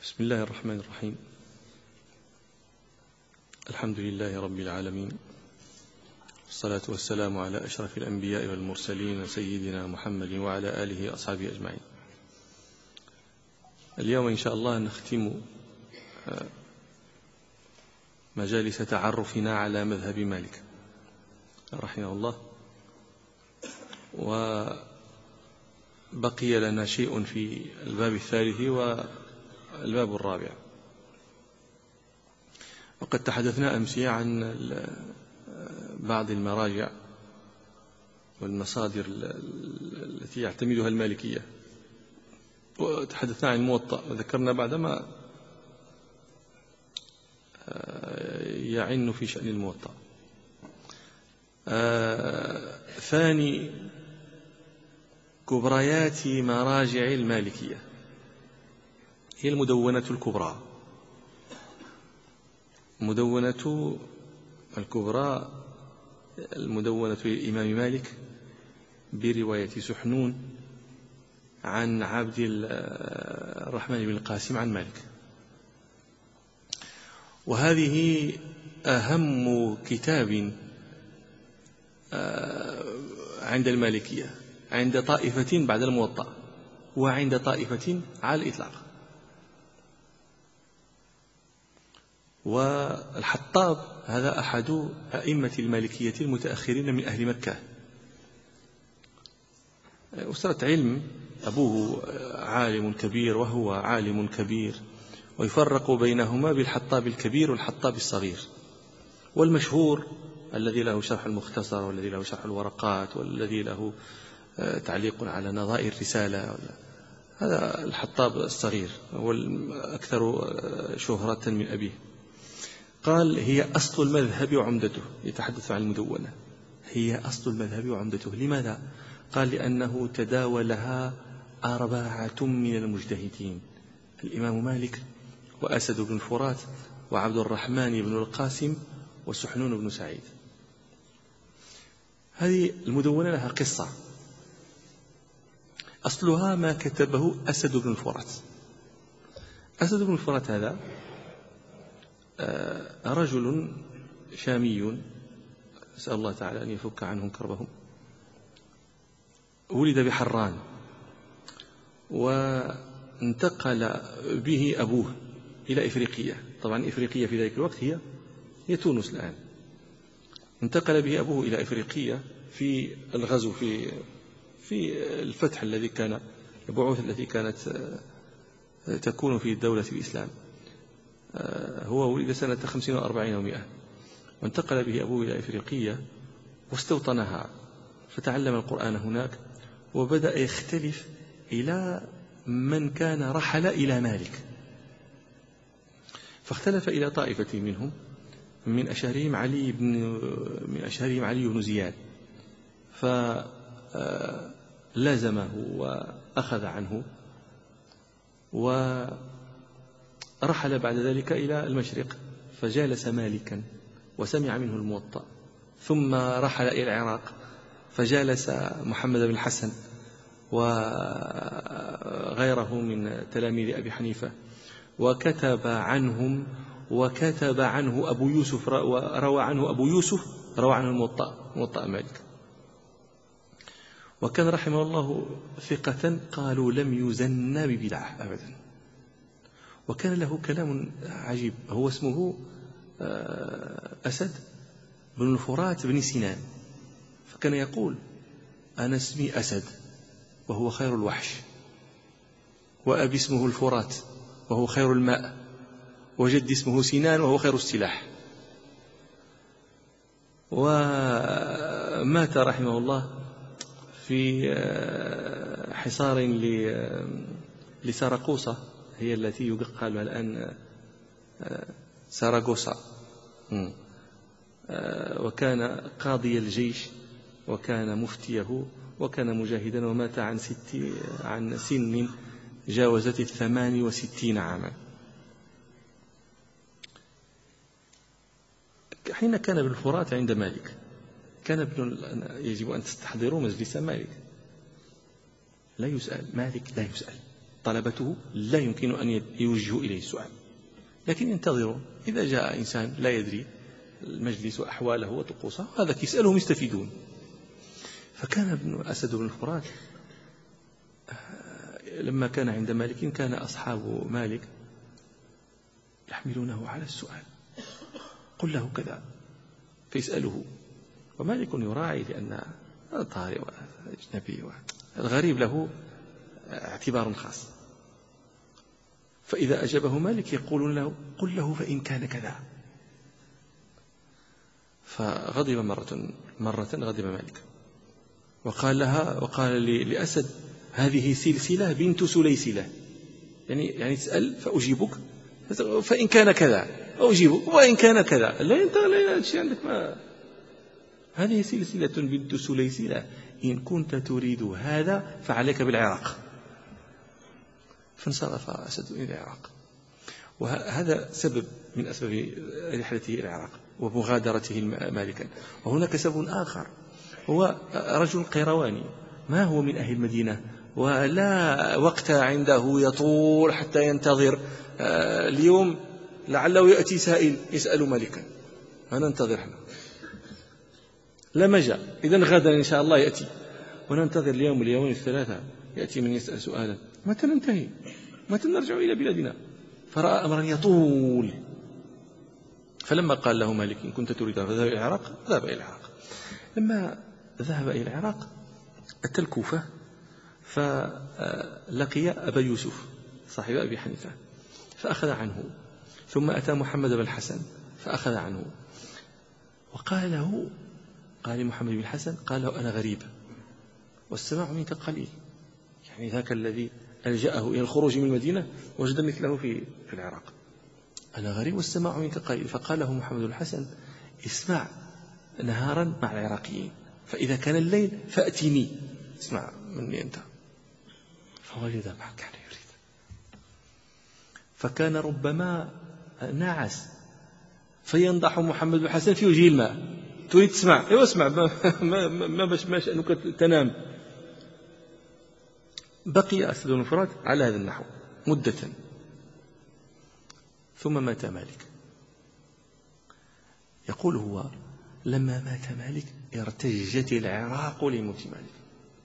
بسم الله الرحمن الرحيم. الحمد لله رب العالمين، والصلاة والسلام على أشرف الأنبياء والمرسلين سيدنا محمد وعلى آله وأصحابه أجمعين. اليوم إن شاء الله نختم مجالس تعرفنا على مذهب مالك رحمه الله، وبقي لنا شيء في الباب الثالث والباب الرابع. وقد تحدثنا أمس عن بعض المراجع والمصادر التي يعتمدها المالكية، وتحدثنا عن الموطأ، وذكرنا بعدما يعن في شأن الموطأ. ثاني كبريات مراجع المالكية هي المدونة الكبرى. المدونة الكبرى المدونة للإمام مالك برواية سحنون عن عبد الرحمن بن القاسم عن مالك، وهذه أهم كتاب عند المالكية، عند طائفة بعد الموطأ، وعند طائفة على الإطلاق. والحطاب هذا أحد أئمة المالكية المتأخرين من أهل مكة، أسرة علم، أبوه عالم كبير وهو عالم كبير، ويفرق بينهما بالحطاب الكبير والحطاب الصغير. والمشهور الذي له شرح المختصر، والذي له شرح الورقات، والذي له تعليق على نظائر الرسالة، هذا الحطاب الصغير، هو الأكثر شهرة من أبيه. قال: هي أصل المذهب وعمدته. يتحدث عن المدونة، هي أصل المذهب وعمدته. لماذا؟ قال: لأنه تداولها 4 من المجتهدين: الإمام مالك، وأسد بن الفرات، وعبد الرحمن بن القاسم، وسحنون بن سعيد. هذه المدونة لها قصة، أصلها ما كتبه أسد بن الفرات. أسد بن الفرات هذا رجل شامي، أسأل الله تعالى أن يفك عنهم كربهم. ولد بحران، وانتقل به أبوه إلى إفريقيا. طبعا إفريقيا في ذلك الوقت هي تونس الآن. انتقل به أبوه إلى إفريقيا في الغزو، في الفتح الذي كان، البعوث التي كانت تكون في دولة الإسلام. هو ولد سنة 50 و40 و100، وانتقل به أبوه إلى إفريقيا واستوطنها، فتعلم القرآن هناك، وبدأ يختلف إلى من كان رحل إلى مالك، فاختلف إلى طائفة منهم، من أشهرهم علي بن زياد، فلازمه وأخذ عنه، ورحل بعد ذلك إلى المشرق، فجالس مالكا وسمع منه الموطأ. ثم رحل إلى العراق، فجالس محمد بن الحسن وغيره من تلاميذ أبي حنيفة، وكتب عنه أبو يوسف، وروى عنه أبو يوسف، روى عنه موطأ مالك. وكان رحمه الله ثقة، قالوا لم يزن ببدعة أبدا. وكان له كلام عجيب، هو اسمه أسد بن الفرات بن سنان، فكان يقول: أنا اسمي أسد وهو خير الوحش، وأبي اسمه الفرات وهو خير الماء، وجدي اسمه سنان وهو خير السلاح. ومات رحمه الله في حصار لساراقوسا، هي التي يقال الآن ساراغوسا، وكان قاضي الجيش، وكان مفتيه، وكان مجاهدا، ومات عن سن جاوزت 68 عاما. حين كان ابن الفرات عند مالك، كان يجب أن تستحضروا مجلس مالك، لا يسأل مالك، لا يسأل، طلبته لا يمكن أن يوجهوا إليه السؤال، لكن ينتظرون. إذا جاء إنسان لا يدري المجلس وأحواله وطقوسه هذا يسألهم يستفيدون. فكان ابن أسد بن الفرات لما كان عند مالك كان أصحاب مالك يحملونه على السؤال، قل له كذا فيسأله، ومالك يراعي لأن طارئ وأجنبي الغريب له اعتبار خاص. فإذا أجابه مالك يقول له قل له فإن كان كذا. فغضب مرة غضب مالك وقال لأسد هذه سلسلة بنت سليسلة، يعني تسأل فأجيبك، فإن كان كذا أجيبك وإن كان كذا لا ينتغل شيء عندك. ما هذه سلسلة بنت سليسلة، إن كنت تريد هذا فعليك بالعراق. فانصرف أسد إلى العراق، وهذا سبب من أسباب رحلته إلى العراق ومغادرته مالكا. وهناك سبب آخر، هو رجل قيرواني ما هو من أهل المدينة، ولا وقت عنده يطول حتى ينتظر اليوم لعله يأتي سائل يسأل مالكا، وننتظر احنا لما جاء إذن غدا إن شاء الله يأتي، وننتظر اليوم واليومين الثلاثة يأتي من يسأل سؤالا، متى ننتهي، متى نرجع إلى بلادنا؟ فرأى أمرا يطول. فلما قال له مالك إن كنت تريد فذهب إلى العراق، ذهب إلى العراق. لما ذهب إلى العراق أتى الكوفة فلقي أبا يوسف صاحب أبي حنيفة فأخذ عنه، ثم أتى محمد بن الحسن فأخذ عنه، وقال له قال محمد بن الحسن قال له أنا غريب والسماع منك قليل، يعني ذاك الذي ألجأه إلى الخروج من المدينة وجد مثله في العراق، أنا غريب والسماع منك قليل. فقال له محمد بن الحسن اسمع نهارا مع العراقيين، فإذا كان الليل فأتني اسمع مني أنت. فوجد ما كان يريد، فكان ربما نعس فينضح محمد بن الحسن في وجه الماء، تريد تسمع ايوه اسمع ما شأنك تنام. بقي أسد بن الفرات على هذا النحو مدة، ثم مات مالك. يقول هو لما مات مالك ارتجت العراق لموت مالك،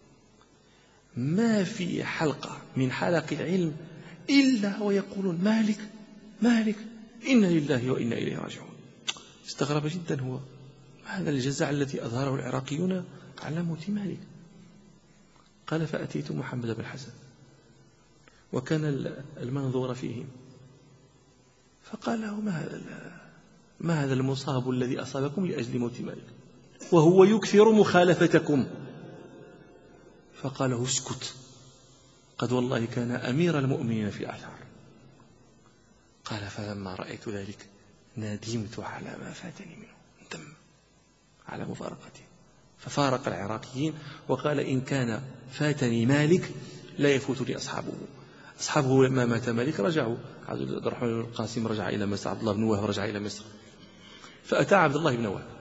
ما في حلقة من حلق العلم إلا ويقولون مالك مالك إنا لله وإنا إليه راجعون. استغرب جدا هو هذا الجزع الذي أظهره العراقيون على موت مالك. قال فأتيت محمد بن الحسن وكان المنظور فيهم، فقال له ما هذا المصاب الذي أصابكم لأجل موت مالك وهو يكثر مخالفتكم؟ فقال له اسكت، قد والله كان أمير المؤمنين في الأثار. قال فلما رأيت ذلك ندمت على ما فاتني منه، ندم على مفارقته، ففارق العراقيين وقال إن كان فاتني مالك لا يفوتني أصحابه لما مات مالك رجعوا، عبد الرحمن بن القاسم رجع إلى مصر، عبد الله بن وهب رجع إلى مصر، فأتى عبد الله بن وهب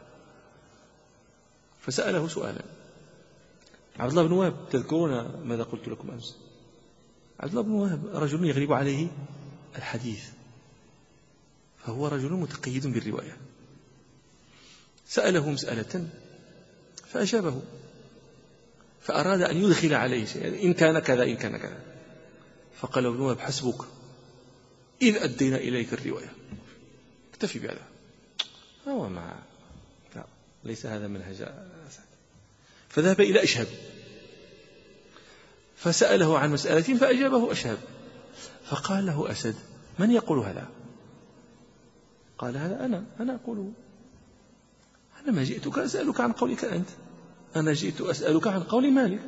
فسأله سؤالا. عبد الله بن وهب تذكرون ماذا قلت لكم أمس؟ عبد الله بن وهب رجل يغلب عليه الحديث، فهو رجل متقيد بالرواية. سأله مسألة فأجابه، فأراد أن يدخل عليه شيئا إن كان كذا إن كان كذا، فقال ابن وهب حسبك إذ أدينا إليك الرواية، اكتفي بهذا. هو لا ليس هذا منهج أسد. فذهب إلى أشهب فسأله عن مسألة فأجابه أشهب، فقال له أسد من يقول هذا؟ قال هذا أنا أقوله، أنا ما جئتك أسألك عن قولك أنت، أنا جئت أسألك عن قول مالك.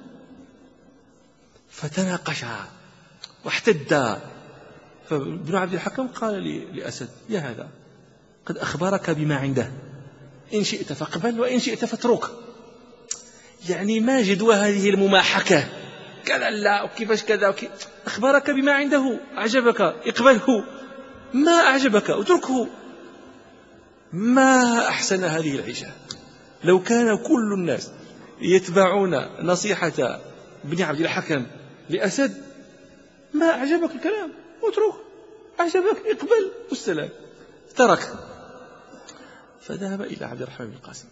فتناقشا واحتدا، فابن عبد الحكم قال لأسد يا هذا قد أخبرك بما عنده، إن شئت فاقبل وإن شئت فاترك. يعني ما جدوى هذه المماحكة كذا لا وكيفاش كذا أخبرك بما عنده، أعجبك اقبله، ما أعجبك اتركه. ما أحسن هذه العيشة. لو كان كل الناس يتبعون نصيحة ابن عبد الحكم لأسد ما أعجبك الكلام اترك، أعجبك اقبل والسلام. ترك. فذهب إلى عبد الرحمن بن القاسم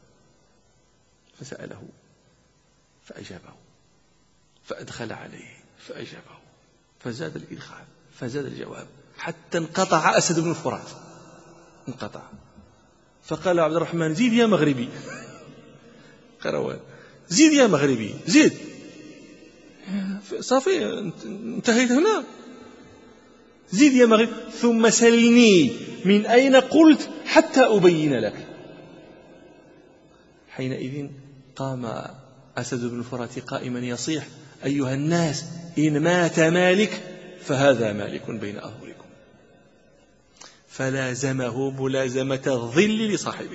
فسأله فأجابه، فأدخل عليه فأجابه، فزاد الإدخال فزاد الجواب، حتى انقطع أسد بن الفرات، انقطع. فقال عبد الرحمن زيد يا مغربي. قروان زيد يا مغربي زيد. صافي انتهيت هنا، زيد يا مغربي ثم سلني من أين قلت حتى أبين لك. حينئذ قام أسد بن الفرات قائما يصيح أيها الناس إن مات مالك فهذا مالك بين أظهركم. فلازمه ملازمة الظل لصاحبه،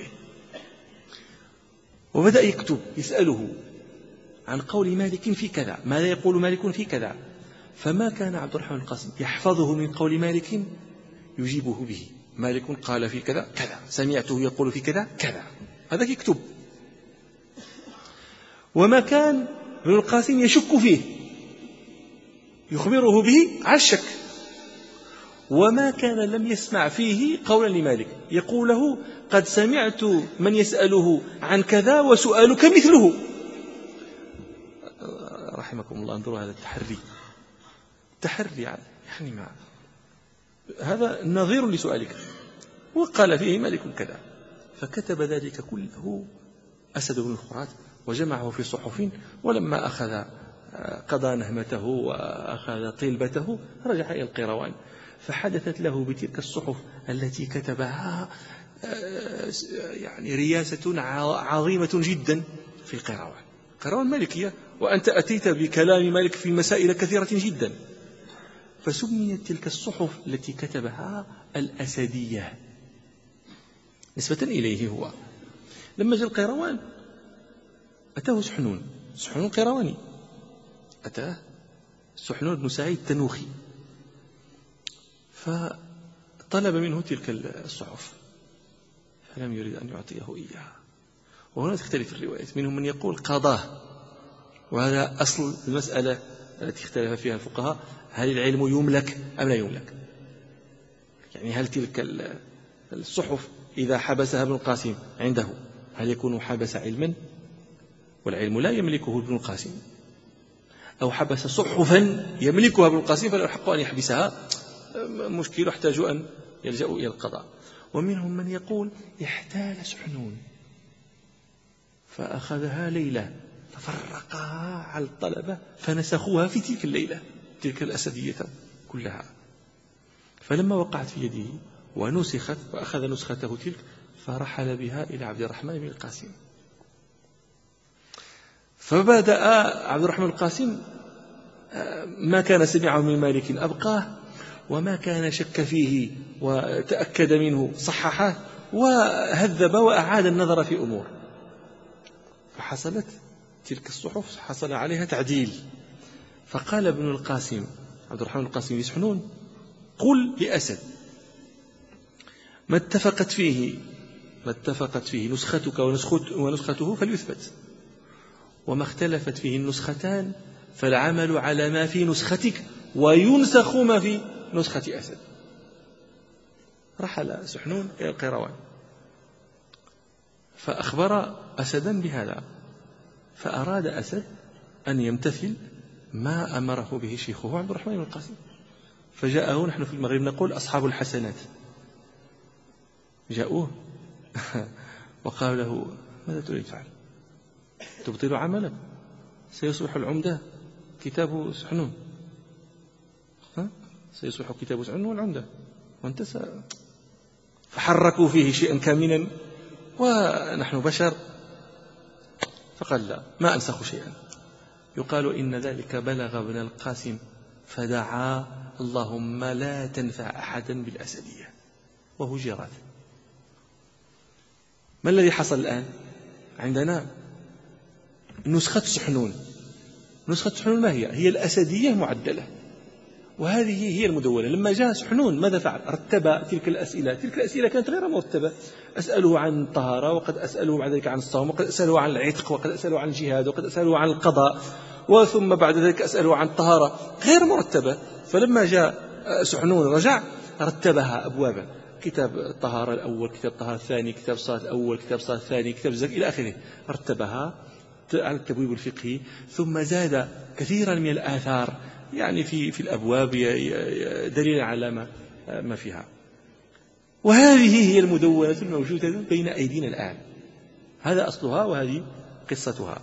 وبدأ يكتب يسأله عن قول مالك في كذا، ماذا يقول مالك في كذا. فما كان عبد الرحمن القاسم يحفظه من قول مالك يجيبه به. مالك قال في كذا كذا، سمعته يقول في كذا كذا، هذا يكتب. وما كان ابن القاسم يشك فيه يخبره به على الشك. وما كان لم يسمع فيه قولا لمالك يقول له قد سمعت من يسأله عن كذا وسؤالك مثله. رحمكم الله، انظروا هذا التحري يعني ما هذا نظير لسؤالك. وقال فيه مالك كذا، فكتب ذلك كله أسد بن الفرات وجمعه في صحف. ولما أخذ قضى نهمته وأخذ طلبته رجع إلى القيروان، فحدثت له بتلك الصحف التي كتبها يعني رياسة عظيمة جدا في القيروان. قيروان مالكية، وأنت أتيت بكلام مالك في مسائل كثيرة جدا. فسميت تلك الصحف التي كتبها الأسدية نسبة إليه. هو لما جاء القيروان أتاه سحنون قيرواني، أتاه سحنون بن سعيد تنوخي، فطلب منه تلك الصحف فلم يريد أن يعطيه إياها. وهنا تختلف الروايات، منهم من يقول قضاه، وهذا أصل المسألة التي اختلف فيها الفقهاء، هل العلم يملك أم لا يملك؟ يعني هل تلك الصحف إذا حبسها ابن القاسم عنده هل يكون حبس علما والعلم لا يملكه ابن القاسم، أو حبس صحفا يملكها ابن القاسم فلا يحق أن يحبسها، مشكل يحتاج أن يلجأ إلى القضاء. ومنهم من يقول احتال سحنون فأخذها ليلة ففرقها على الطلبة فنسخوها في تلك الليلة، تلك الأسدية كلها. فلما وقعت في يده ونسخت وأخذ نسخته تلك فرحل بها إلى عبد الرحمن بن القاسم. فبدأ عبد الرحمن القاسم ما كان سمعه من مالك أبقاه، وما كان شك فيه وتأكد منه صححه، وهذب وأعاد النظر في أمور. فحصلت تلك الصحف حصل عليها تعديل. فقال ابن القاسم عبد الرحمن القاسم لسحنون قل لأسد ما اتفقت فيه نسختك ونسخته فليثبت، وما اختلفت فيه النسختان فالعمل على ما في نسختك وينسخ ما في نسخة أسد. رحل سحنون إلى القيروان فأخبر أسدا بهذا، فأراد أسد أن يمتثل ما أمره به شيخه عبد الرحمن بن القاسم. فجاءه، نحن في المغرب نقول أصحاب الحسنات، جاءوه وقالوا له ماذا تريد فعل؟ تبطل عملك، سيصبح العمدة كتاب سحنون، سيصبح كتاب سحنون والعمدة وانت فحركوا فيه شيئا كامنا ونحن بشر. فقال لا، ما أنسخ شيئا. يقال إن ذلك بلغ ابن القاسم فدعا اللهم لا تنفع أحدا بالأسدية وهجرت. ما الذي حصل الآن؟ عندنا نسخة سحنون. نسخة سحنون ما هي الأسدية معدلة، وهذه هي المدونة. لما جاء سحنون ماذا فعل؟ رتب تلك الأسئلة كانت غير مرتبة. أسأله عن الطهارة، وقد أسأله بعد ذلك عن الصوم، وقد أسأله عن العتق، وقد أسأله عن الجهاد، وقد أسأله عن القضاء، وثم بعد ذلك أسأله عن طهارة غير مرتبة. فلما جاء سحنون رجع رتبها أبوابا، كتاب الطهارة الأول، كتاب الطهارة الثاني، كتاب الصلاة الأول، كتاب الصلاة الثاني، كتاب الزكاة إلى آخره، رتبها على التبويب الفقهي. ثم زاد كثيرا من الآثار يعني في الأبواب دليل على ما فيها. وهذه هي المدونة الموجودة بين أيدينا الآن، هذا أصلها وهذه قصتها.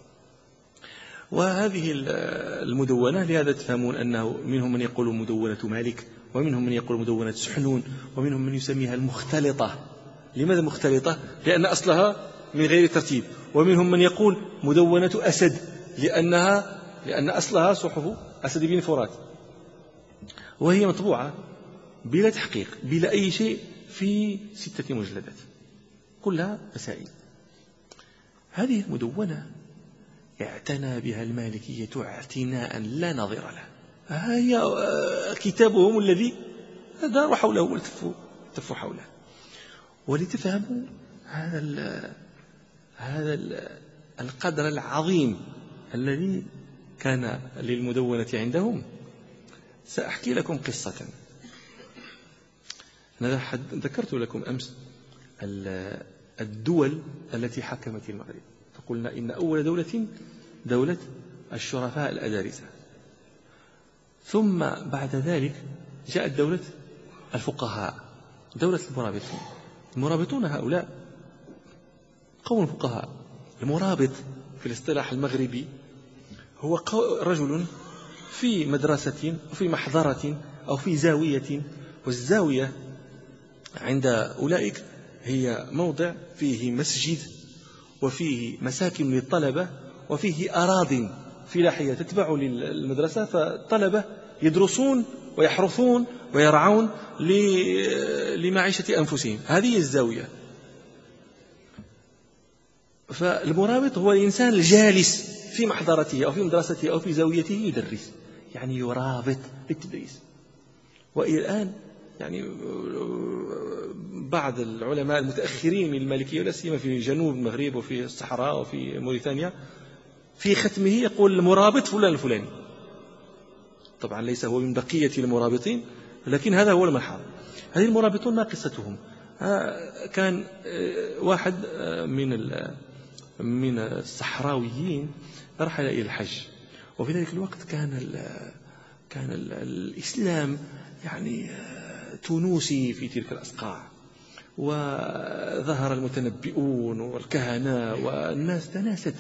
وهذه المدونة لهذا تفهمون أنه منهم من يقول مدونة مالك، ومنهم من يقول مدونة سحنون، ومنهم من يسميها المختلطة. لماذا مختلطة؟ لأن أصلها من غير ترتيب. ومنهم من يقول مدونة أسد لأن أصلها صحف أسد بن فرات، وهي مطبوعة بلا تحقيق بلا أي شيء في 6 مجلدات كلها مسائل. هذه المدونة اعتنى بها المالكية اعتناء لا نظير له. هي كتابهم الذي داروا حوله والتفوا حوله. ولتفهموا هذا القدر العظيم الذي كان للمدونة عندهم، سأحكي لكم قصة. أنا ذكرت لكم أمس الدول التي حكمت المغرب، فقلنا إن أول دولة الشرفاء الأدارسة، ثم بعد ذلك جاءت دولة الفقهاء، دولة المرابطين. المرابطون هؤلاء قوم فقهاء. المرابط في الاصطلاح المغربي هو رجل في مدرسة أو في محضرة أو في زاوية، والزاوية عند أولئك هي موضع فيه مسجد وفيه مساكن للطلبة وفيه أراضٍ فلاحية تتبع للمدرسة، فالطلبة يدرسون ويحرثون ويرعون لمعيشة أنفسهم. هذه الزاوية. فالمرابط هو الإنسان الجالس في محضرته أو في مدرسته أو في زاويته يدرس، يعني يرابط للتدريس. وإلى الآن يعني بعض العلماء المتأخرين من المالكية ولا سيما في جنوب المغرب وفي الصحراء وفي موريتانيا في ختمه يقول المرابط فلان الفلاني. طبعا ليس هو من بقية المرابطين، لكن هذا هو الملحظ. هذه المرابطون ما قصتهم؟ كان واحد من الصحراويين رحل إلى الحج، وفي ذلك الوقت كان الإسلام يعني تونسي في تلك الأصقاع، وظهر المتنبئون والكهنة والناس تناست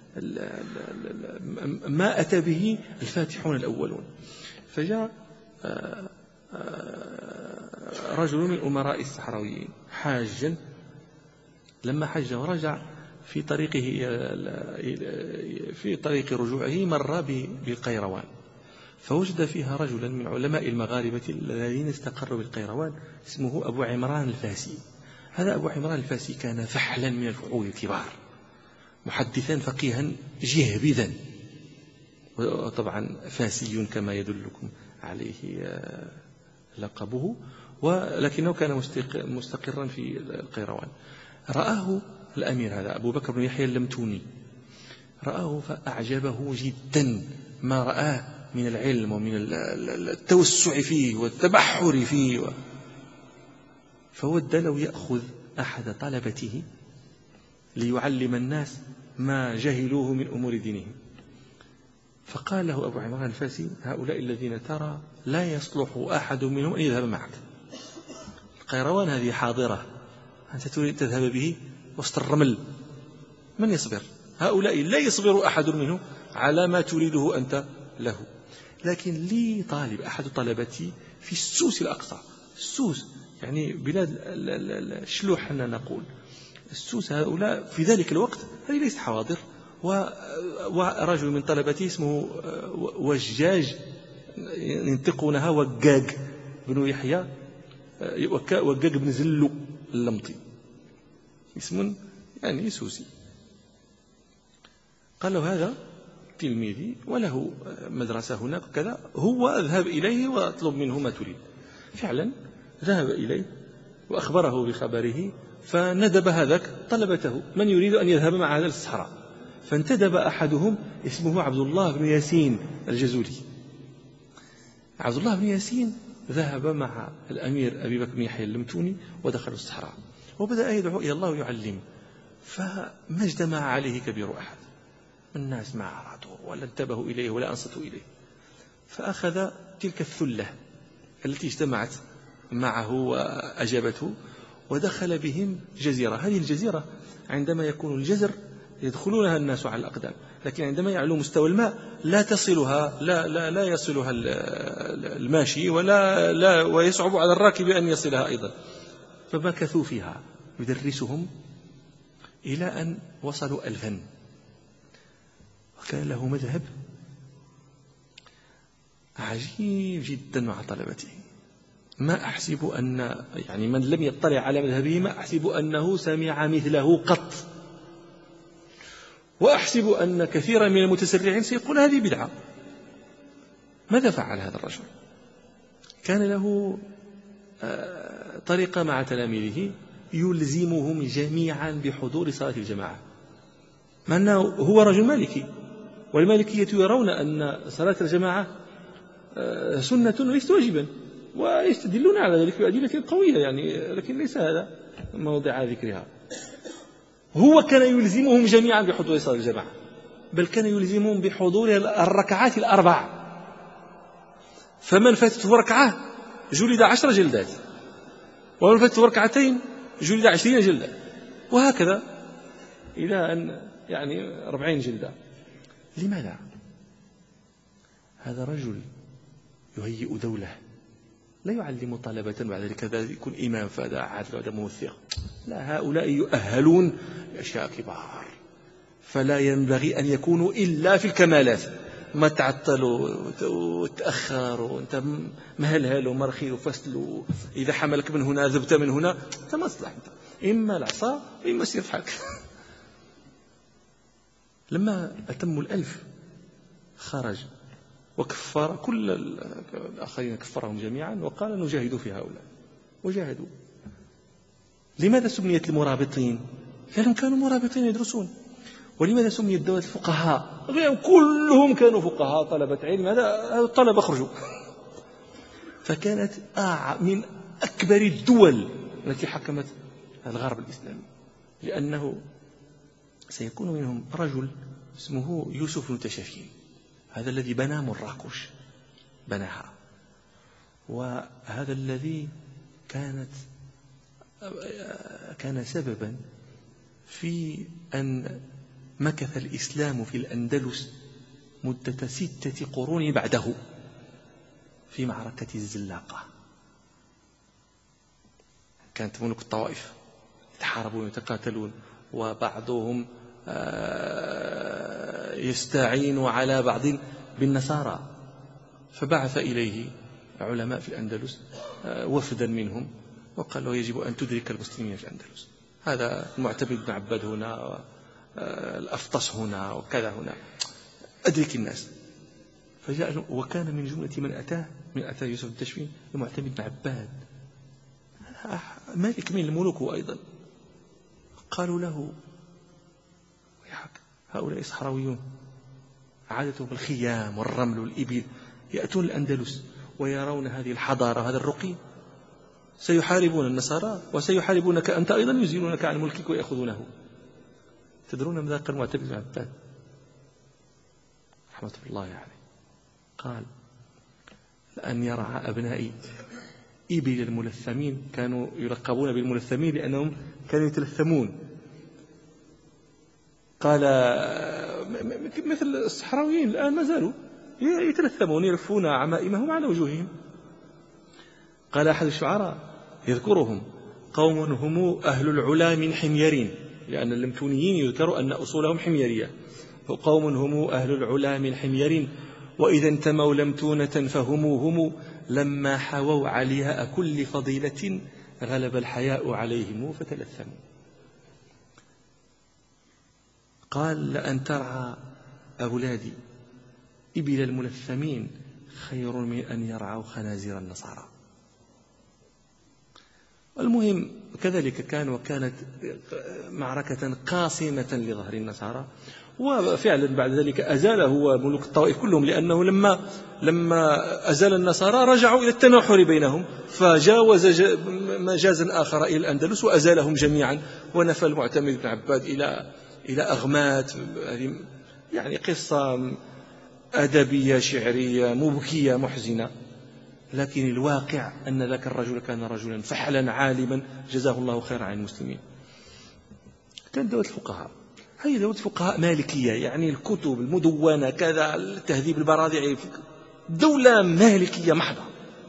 ما أتى به الفاتحون الأولون. فجاء رجل من أمراء الصحراويين حاجا، لما حج ورجع في طريق رجوعه مر بالقيروان، فوجد فيها رجلا من علماء المغاربة الذين استقروا بالقيروان اسمه أبو عمران الفاسي. هذا أبو عمران الفاسي كان فحلا من الفحول الكبار، محدثا فقيها جهبذا، وطبعا فاسي كما يدلكم عليه لقبه، ولكنه كان مستقرا في القيروان. رآه الأمير هذا أبو بكر بن يحيى اللمتوني، رآه فأعجبه جدا ما رآه من العلم ومن التوسع فيه والتبحر فيه، فود لو يأخذ أحد طلبته ليعلم الناس ما جهلوه من أمور دينهم. فقال له أبو عمران الفاسي هؤلاء الذين ترى لا يصلح أحد منهم أن يذهب معك، القيروان هذه حاضرة، أنت تريد تذهب به وسط الرمل، من يصبر؟ هؤلاء لا يصبر أحد منهم على ما تريده أنت له. لكن لي طالب أحد طلبتي في السوس الأقصى، السوس يعني بلاد الشلوح نقول، السوس هؤلاء في ذلك الوقت هذه ليست حواضر، ورجل من طلبتي اسمه وجاج ينطقونها وقاق بن يحيى، وقاق بن زلو اللمطي، اسم يعني سوسي. قال له هذا تلميذي وله مدرسة هناك كذا، هو أذهب إليه وأطلب منه ما تريد. فعلا ذهب إليه وأخبره بخبره، فندب هذاك طلبته من يريد أن يذهب مع هذا الصحراء، فانتدب أحدهم اسمه عبد الله بن ياسين الجزولي. عبد الله بن ياسين ذهب مع الأمير أبي بكر بن يحيى اللمتوني ودخلوا الصحراء وبدأ يدعو إلى الله ويعلم، فما اجتمع عليه كبير أحد، الناس ما عرضوا ولا انتبهوا إليه ولا أنصتوا إليه، فأخذ تلك الثلة التي اجتمعت معه وأجابته ودخل بهم جزيرة. هذه الجزيرة عندما يكون الجزر يدخلونها الناس على الأقدام، لكن عندما يعلو مستوى الماء لا تصلها لا يصلها الماشي ويصعب على الراكب أن يصلها أيضا. فمكثوا فيها يدرسهم إلى أن وصلوا 1000، وكان له مذهب عجيب جدا مع طلبته. ما أحسب أن يعني من لم يطلع على مذهبه ما أحسب أنه سمع مثله قط، وأحسب أن كثيرا من المتسرعين سيقول هذه بدعة. ماذا فعل هذا الرجل؟ كان له طريقة مع تلاميذه يلزمهم جميعا بحضور صلاة الجماعة، مع أنه هو رجل مالكي، والمالكية يرون أن صلاة الجماعة سنة وليست واجبا، ويستدلون على ذلك بأدلة قوية يعني، لكن ليس هذا موضع ذكرها. هو كان يلزمهم جميعا بحضور صلاة الجماعة، بل كان يلزمهم بحضور الركعات ال4، فمن فاتته ركعة جلد 10 جلدات، ومن فاتته ركعتين جلد 20 جلدة، وهكذا إلى أن يعني 40 جلدة. لماذا؟ هذا رجل يهيئ دولة، لا يعلم طلبة بعد ذلك هذا يكون إمام فهذا عادل وهذا موثق، لا، هؤلاء يؤهلون لأشياء كبار، فلا ينبغي أن يكونوا إلا في الكمالات. ما تعطلوا وتأخروا وانت مهلهل ومرخي وفصل، إذا حملك من هنا ذبت من هنا، انت ما تصلح، انت إما العصا وإما سير في حالك. لما أتموا 1000 خرج وكفر كل الآخرين، كفرهم جميعا وقال نجاهد في هؤلاء، وجاهدوا. لماذا سميت المرابطين؟ لأنهم كانوا مرابطين يدرسون. ولماذا سميت دولة الفقهاء؟ كلهم كانوا فقهاء طلبة علم، هذا الطلبة خرجوا. فكانت من أكبر الدول التي حكمت الغرب الإسلامي، لأنه سيكون منهم رجل اسمه يوسف بن تشافين، هذا الذي بنى مراكش بناها، وهذا الذي كان سببا في أن مكث الإسلام في الأندلس مدة 6 قرون بعده في معركة الزلاقة. كانت ملوك الطوائف يتحاربون ويتقاتلون، وبعضهم يستعين على بعض بالنصارى، فبعث إليه علماء في الأندلس وفدا منهم وقال له يجب أن تدرك المسلمين في الأندلس، هذا المعتمد بن عباد هنا، الأفطس هنا، وكذا هنا، أدرك الناس. فجاء وكان من جملة من أتى يوسف بن تشفين المعتمد بن عباد، مالك من الملوك أيضا. قالوا له هؤلاء صحراويون عادتهم الخيام والرمل والإبل، يأتون الأندلس ويرون هذه الحضارة وهذا الرقي، سيحاربون النصارى وسيحاربونك أنت أيضا، يزيلونك عن ملكك ويأخذونه. تدرون ماذا قال معتمد بن عباد رحمة الله عليه؟ قال لأن يرعى أبنائي إبل الملثمين، كانوا يلقبون بالملثمين لأنهم كانوا يتلثمون. قال مثل الصحراويين الآن ما زالوا يتلثمون، يلفون عمائمهم على وجوههم. قال أحد الشعراء يذكرهم قوم هم أهل العلا من حمير، لأن اللمتونيين يذكر أن أصولهم حميرية، فقوم هم أهل العلا من حمير، وإذا انتموا لمتونة فهم لما حووا علياء كل فضيلة غلب الحياء عليهم فتلثموا. قال لأن ترعى أولادي إبل الملثمين خير من أن يرعوا خنازير النصارى. المهم وكذلك وكانت معركة قاصمة لظهر النصارى، وفعلا بعد ذلك أزاله هو ملوك الطوائف كلهم، لأنه لما أزال النصارى رجعوا إلى التناحر بينهم، فجاوز مجازا آخر إلى الأندلس وأزالهم جميعا، ونفى المعتمد بن عباد إلى أغمات. يعني قصة أدبية شعرية مبكية محزنة، لكن الواقع أن ذاك الرجل كان رجلا فحلا عالما جزاه الله خيرا عن المسلمين. كانت دولة الفقهاء، هي دولة فقهاء مالكية، يعني الكتب المدونة كذا، التهذيب البراذعي، دولة مالكية محضة.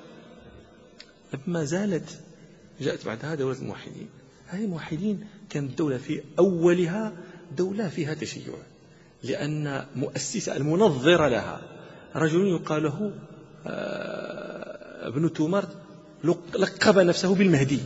لما جاءت بعدها دولة الموحدين. هذه الموحدين كانت دولة في أولها دولة فيها تشيع، لأن مؤسسة المنظر لها رجل يقال له ابن تومر، لقب نفسه بالمهدي،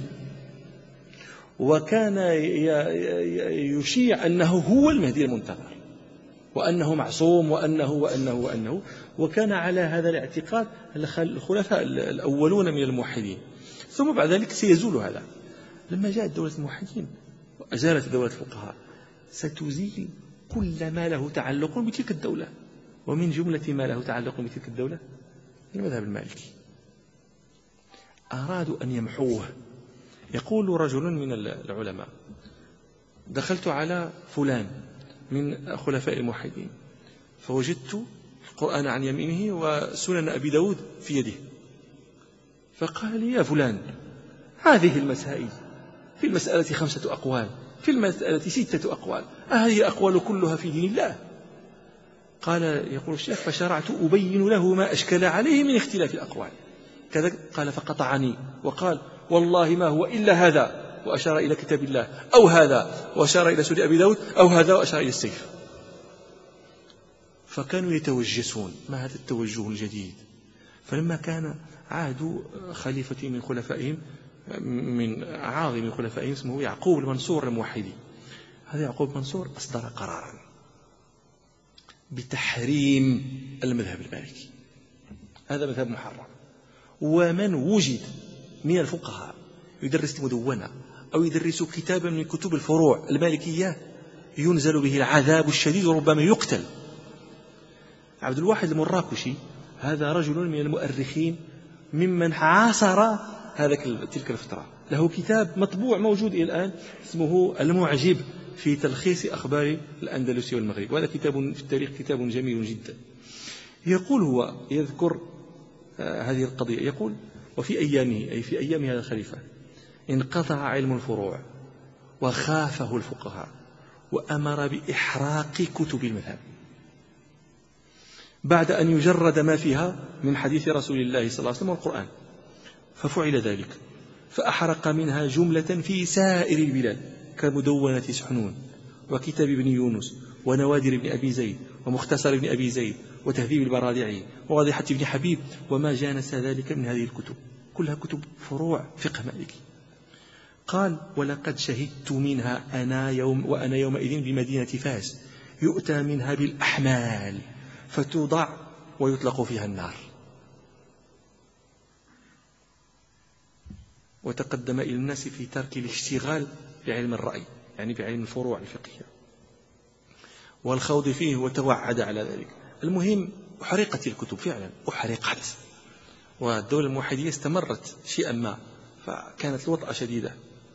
وكان يشيع أنه هو المهدي المنتظر، وأنه معصوم، وأنه وكان على هذا الاعتقاد الخلفاء الأولون من الموحدين. ثم بعد ذلك سيزول هذا. لما جاءت دولة الموحدين وأزالت دولة الفقهاء، ستزيل كل ما له تعلق بتلك الدولة، ومن جملة ما له تعلق بتلك الدولة المذهب المالكي. أرادوا أن يمحوه. يقول رجل من العلماء: دخلت على فلان من خلفاء الموحدين فوجدت القرآن عن يمينه وسنن أبي داود في يده، فقال لي: يا فلان، هذه المسائل في المسألة 5 أقوال، في المسألة 6 أقوال، هذه أقوال كلها في دين الله. قال، يقول الشيخ: فشرعت أبين له ما أشكل عليه من اختلاف الأقوال كذا. قال: فقطعني وقال: والله ما هو إلا هذا، وأشار إلى كتاب الله، أو هذا وأشار إلى سنة أبي داود، أو هذا وأشار إلى السيف. فكانوا يتوجسون ما هذا التوجه الجديد. فلما كان عهد خليفة من خلفائهم، من عاظم خلفائهم، اسمه يعقوب المنصور الموحدي، هذا يعقوب المنصور أصدر قرارا بتحريم المذهب المالكي. هذا مذهب محرم، ومن وجد من الفقهاء يدرس المدونة أو يدرس كتابا من كتب الفروع المالكية ينزل به العذاب الشديد وربما يقتل. عبد الواحد المراكشي هذا رجل من المؤرخين ممن عاصر تلك الفترة، له كتاب مطبوع موجود إلى الآن اسمه المعجب في تلخيص أخبار الأندلس والمغرب، وهذا كتاب في التاريخ، كتاب جميل جدا. يقول هو يذكر هذه القضية، يقول: وفي أيامه، أي في أيام هذا الخليفة، انقطع علم الفروع وخافه الفقهاء، وأمر بإحراق كتب المذهب بعد أن يجرد ما فيها من حديث رسول الله صلى الله عليه وسلم والقرآن. ففعل ذلك، فأحرق منها جملة في سائر البلاد، كمدونة سحنون، وكتاب ابن يونس، ونوادر ابن أبي زيد، ومختصر ابن أبي زيد، وتهذيب البراذعي، وواضحة ابن حبيب، وما جانس ذلك من هذه الكتب، كلها كتب فروع فقه مالكي. قال: ولقد شهدت منها وأنا يومئذ بمدينة فاس، يؤتى منها بالأحمال فتوضع ويطلق فيها النار. وتقدم إلى الناس في ترك الاشتغال بعلم الرأي، يعني بعلم الفروع الفقهية، والخوض فيه، وتوعد على ذلك. المهم أحرقت الكتب، فعلا أحرقت، والدولة الموحدية استمرت شيئا ما، فكانت الوطأة شديدة.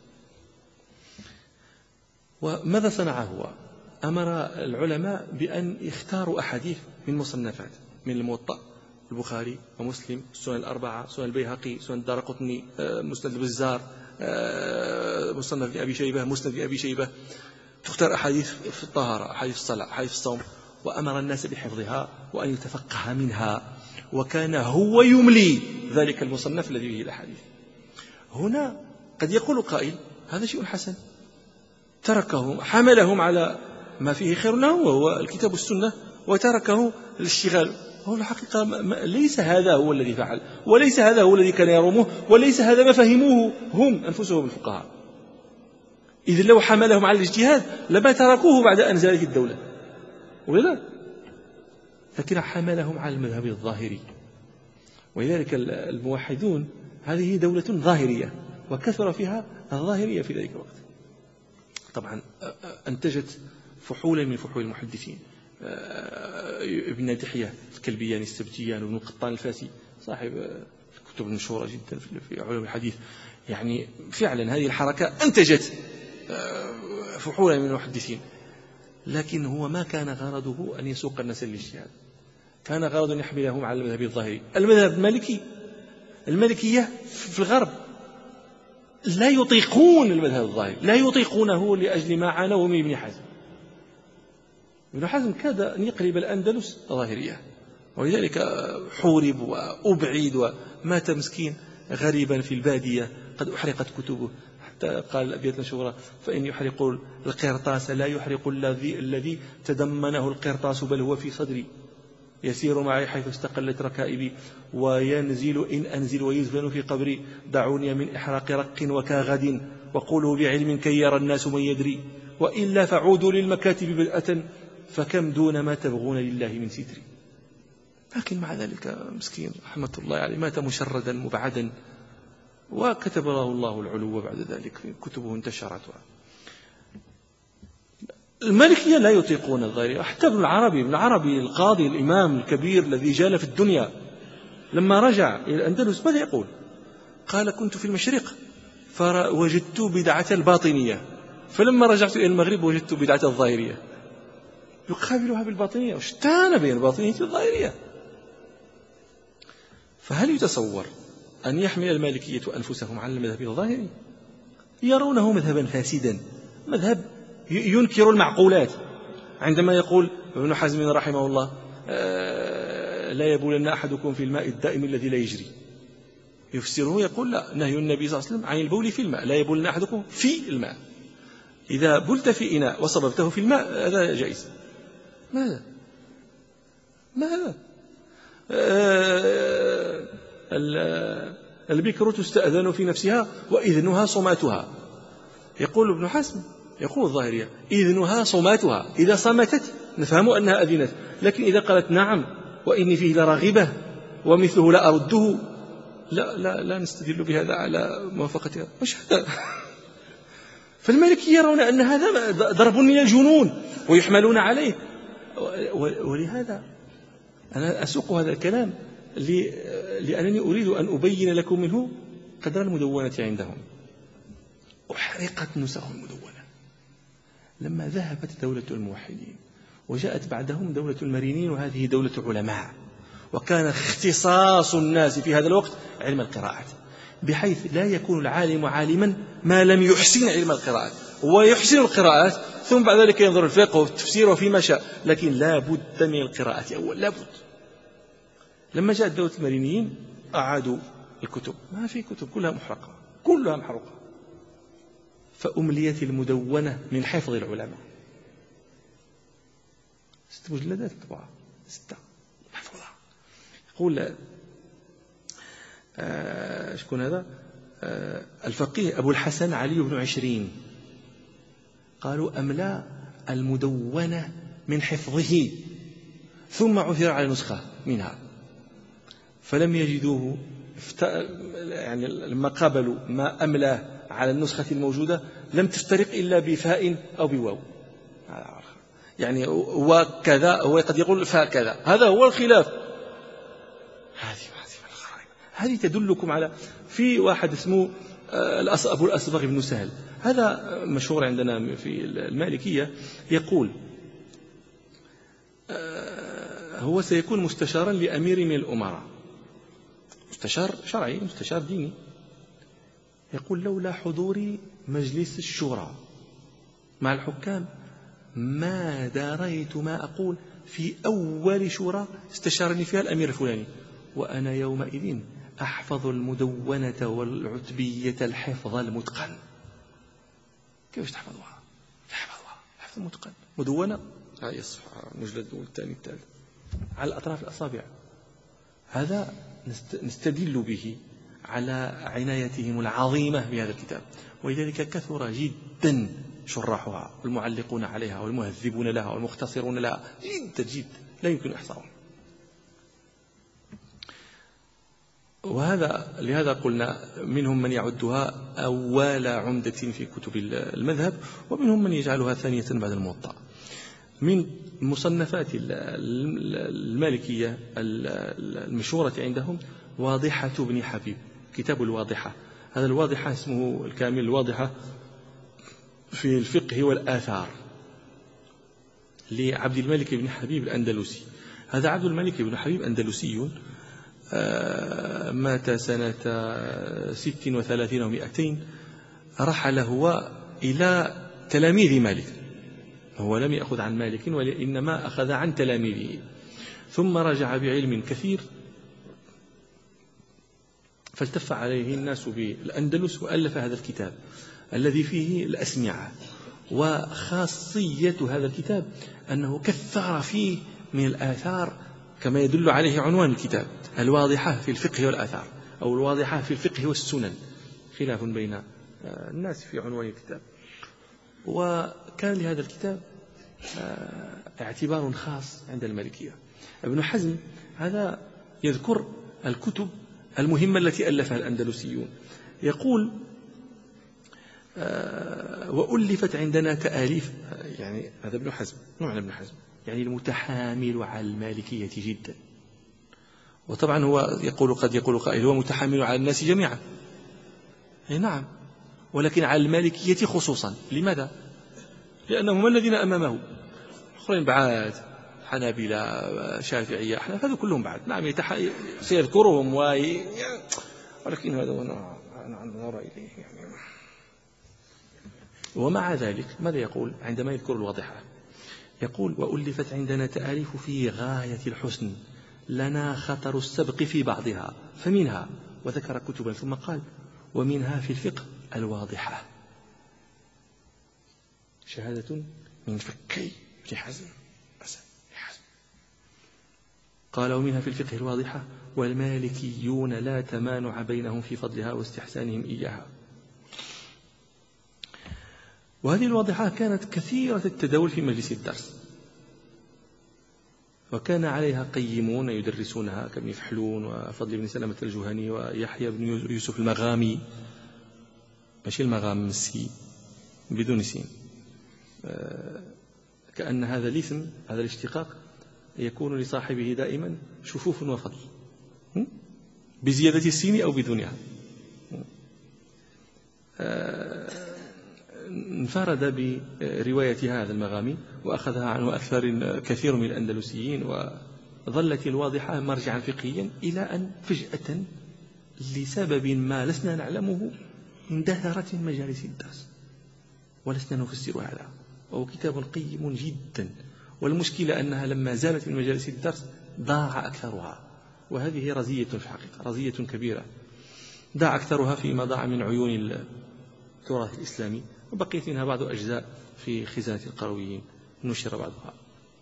وماذا صنع هو؟ أمر العلماء بأن يختاروا أحاديث من مصنفات، من الموطأ، البخاري ومسلم، السنن الأربعة، سنن البيهقي، سنن الدارقطني، مسند البزار، مسند ابن أبي شيبة، مسند ابن أبي شيبة، تختار أحاديث في الطهارة، أحاديث في الصلاة، أحاديث في الصوم، وأمر الناس بحفظها وأن يتفقه منها، وكان هو يملي ذلك المصنف الذي به الأحاديث. هنا قد يقول قائل: هذا شيء حسن، تركهم، حملهم على ما فيه خير لهم وهو الكتاب والسنة، وتركه الاشتغال. هو الحقيقة ليس هذا هو الذي فعل، وليس هذا هو الذي كان يرومه، وليس هذا ما فهموه هم أنفسهم الفقهاء. إذ لو حملهم على الاجتهاد لما تركوه بعد أن زالت الدولة، ولا لكن حملهم على المذهب الظاهري. ولذلك الموحدون هذه دولة ظاهرية، وكثر فيها الظاهرية في ذلك الوقت. طبعا أنتجت فحولا من فحول المحدثين، ابن دحية الكلبياني السبتيان وابن قطان الفاسي صاحب الكتب المشهورة جدا في علوم الحديث. يعني فعلا هذه الحركة أنتجت فحولا من المحدثين، لكن هو ما كان غرضه أن يسوق الناس للاجتهاد، كان غرضه أن يحملهم على المذهب الظاهري. المذهب المالكي، المالكية في الغرب لا يطيقون المذهب الظاهري، لا يطيقونه لأجل ما عانوا من ابن حزم. ابن حزم كاد أن يقلب الأندلس ظاهرية، ولذلك حورب وأبعد ومات مسكين غريبا في البادية، قد أحرقت كتبه، حتى قال الأبيات المشهورة: فإن يحرق القرطاس لا يحرق الذي تدمنه القرطاس بل هو في صدري، يسير معي حيث استقلت ركائبي، وينزل إن أنزل ويزفن في قبري، دعوني من إحراق رق وكاغد، وقولوا بعلم كي يرى الناس من يدري، وإلا فعودوا للمكاتب بدءة، فكم دون ما تبغون لله من ستري. لكن مع ذلك مسكين رحمة الله عليه مات مشردا مبعدا، وكتب له الله العلو بعد ذلك، كتبه انتشرت. المالكية لا يطيقون الظاهرية. حتى ابن العربي القاضي الإمام الكبير الذي جال في الدنيا لما رجع إلى الأندلس ماذا يقول؟ قال: كنت في المشرق فوجدت بدعة الباطنية، فلما رجعت إلى المغرب وجدت بدعة الظاهرية. يقابلها بالباطنية، وشتان بين الباطنية والظاهرية. فهل يتصور أن يحمل المالكية أنفسهم على المذهب الظاهري؟ يرونه مذهبا فاسدا، مذهب ينكر المعقولات. عندما يقول ابن حزم رحمه الله: لا يبولن أحدكم في الماء الدائم الذي لا يجري، يفسره يقول: لا، نهي النبي صلى الله عليه وسلم عن البول في الماء، لا يبولن أحدكم في الماء. إذا بلت في إناء وصببته في الماء هذا جائز. ماذا؟ البكر تستأذن في نفسها وإذنها صماتها. يقول ابن حزم، يقول الظاهرية: إذنها صماتها، إذا صمتت نفهم أنها أذنت، لكن إذا قالت نعم وإني فيه لراغبة ومثله لا أرده، لا نستدل بهذا على موافقتها. مش هذا. فالمالكي يرون أن هذا ضرب من الجنون ويحملون عليه. ولهذا أنا أسوق هذا الكلام لأنني أريد أن أبين لكم منه قدر المدونة عندهم. أحرقت نسخ المدونة لما ذهبت دولة الموحدين، وجاءت بعدهم دولة المرينين، وهذه دولة علماء، وكان اختصاص الناس في هذا الوقت علم القراءات، بحيث لا يكون العالم عالما ما لم يحسن علم القراءات، ويحسن القراءات ثم بعد ذلك ينظر الفقه والتفسير وفيما شاء، لكن لا بد من القراءة أول، لا بد. لما جاءت دولة المرينيين أعادوا الكتب، ما في كتب، كلها محرقة، كلها محروقة، فأمليت المدونة من حفظ العلماء. 6 مجلدات طبعا، 6 محفوظة. يقول شكون هذا؟ الفقيه أبو الحسن علي بن عشرين، قالوا أملا المدونة من حفظه ثم عثر على نسخة منها فلم يجدوه، يعني لما قابلوا ما أملاه على النسخة الموجودة لم تفترق إلا بفاء أو بواو، يعني وكذا، هو قد يقول فاء كذا، هذا هو الخلاف. هذه تدلكم على، في واحد اسمه أبو الأصبغ بن سهل، هذا مشهور عندنا في المالكية، يقول هو سيكون مستشارا لأمير من الأمراء، مستشار شرعي، مستشار ديني. يقول لولا حضوري مجلس الشورى مع الحكام ما داريت ما أقول في أول شورى استشارني فيها الأمير الفلاني، وأنا يومئذ أحفظ المدونة والعتبية الحفظ المتقن. كيف تحفظها؟ حفظ المتقن. مدونة هاي الصفحة المجلد الثاني الثالث على أطراف الأصابع. هذا نستدل به على عنايتهم العظيمة بهذا الكتاب، ولذلك كثر جدا شراحها والمعلقون عليها والمهذبون لها والمختصرون لها، جدا لا يمكن إحصائهم. لهذا قلنا منهم من يعدها أول عمدة في كتب المذهب، ومنهم من يجعلها ثانية بعد الموطأ. من مصنفات المالكية المشهورة عندهم واضحة ابن حبيب، كتاب الواضحة. هذا الواضحة اسمه الكامل الواضحة في الفقه والآثار لعبد الملك بن حبيب الأندلسي. هذا عبد الملك بن حبيب أندلسي، مات سنة 36 و200. رحل هو إلى تلاميذ مالك، هو لم يأخذ عن مالك وإنما أخذ عن تلاميذه، ثم رجع بعلم كثير، فالتف عليه الناس بالأندلس وألف هذا الكتاب الذي فيه الأسمعة. وخاصية هذا الكتاب أنه كثر فيه من الآثار كما يدل عليه عنوان الكتاب، الواضحة في الفقه والآثار، أو الواضحة في الفقه والسنن، خلاف بين الناس في عنوان الكتاب. وكان لهذا الكتاب اعتبار خاص عند المالكية. ابن حزم هذا يذكر الكتب المهمة التي ألفها الأندلسيون، يقول وألفت عندنا تآليف، يعني هذا ابن حزم، نوع ابن حزم، يعني المتحامل على المالكية جدا. وطبعا هو قد يقول قائل هو متحامل على الناس جميعا، أي نعم، ولكن على المالكية خصوصا. لماذا؟ لأنهم الذين أمامه، آخرين بعاد، حنابلة، شافعية، أحناف، هذا كلهم بعد، نعم سيذكرهم ولكن هذا نرى إليه يعني. ومع ذلك ماذا يقول عندما يذكر الواضحة؟ يقول وألفت عندنا تآليف في غاية الحسن، لنا خطر السبق في بعضها، فمنها، وذكر كتبا ثم قال ومنها في الفقه الواضحة، شهادة من فكي ابن حزم. قال ومنها في الفقه الواضحة، والمالكيون لا تمانع بينهم في فضلها واستحسانهم إياها. وهذه الواضحة كانت كثيرة التداول في مجلس الدرس، وكان عليها قيمون يدرسونها كابن فحلون وفضل بن سلمة الجهني ويحيى بن يوسف المغامي، ماشي المغامسي بدون سين، كأن هذا الاسم، هذا الاشتقاق يكون لصاحبه دائما شفوف وفضل، بزيادة السين أو بدونها. انفرد برواية هذا المغامي وأخذها عنه أكثر كثير من الأندلسيين، وظلت الواضحة مرجعا فقهيا إلى أن فجأة لسبب ما لسنا نعلمه اندثرت من مجالس الدرس ولسنا نفسر هذا، وهو كتاب قيم جدا. والمشكلة أنها لما زالت من مجالس الدرس ضاع أكثرها، وهذه رزية في الحقيقة، رزية كبيرة. ضاع أكثرها فيما ضاع من عيون التراث الإسلامي، وبقيت منها بعض أجزاء في خزانة القرويين نشر بعضها.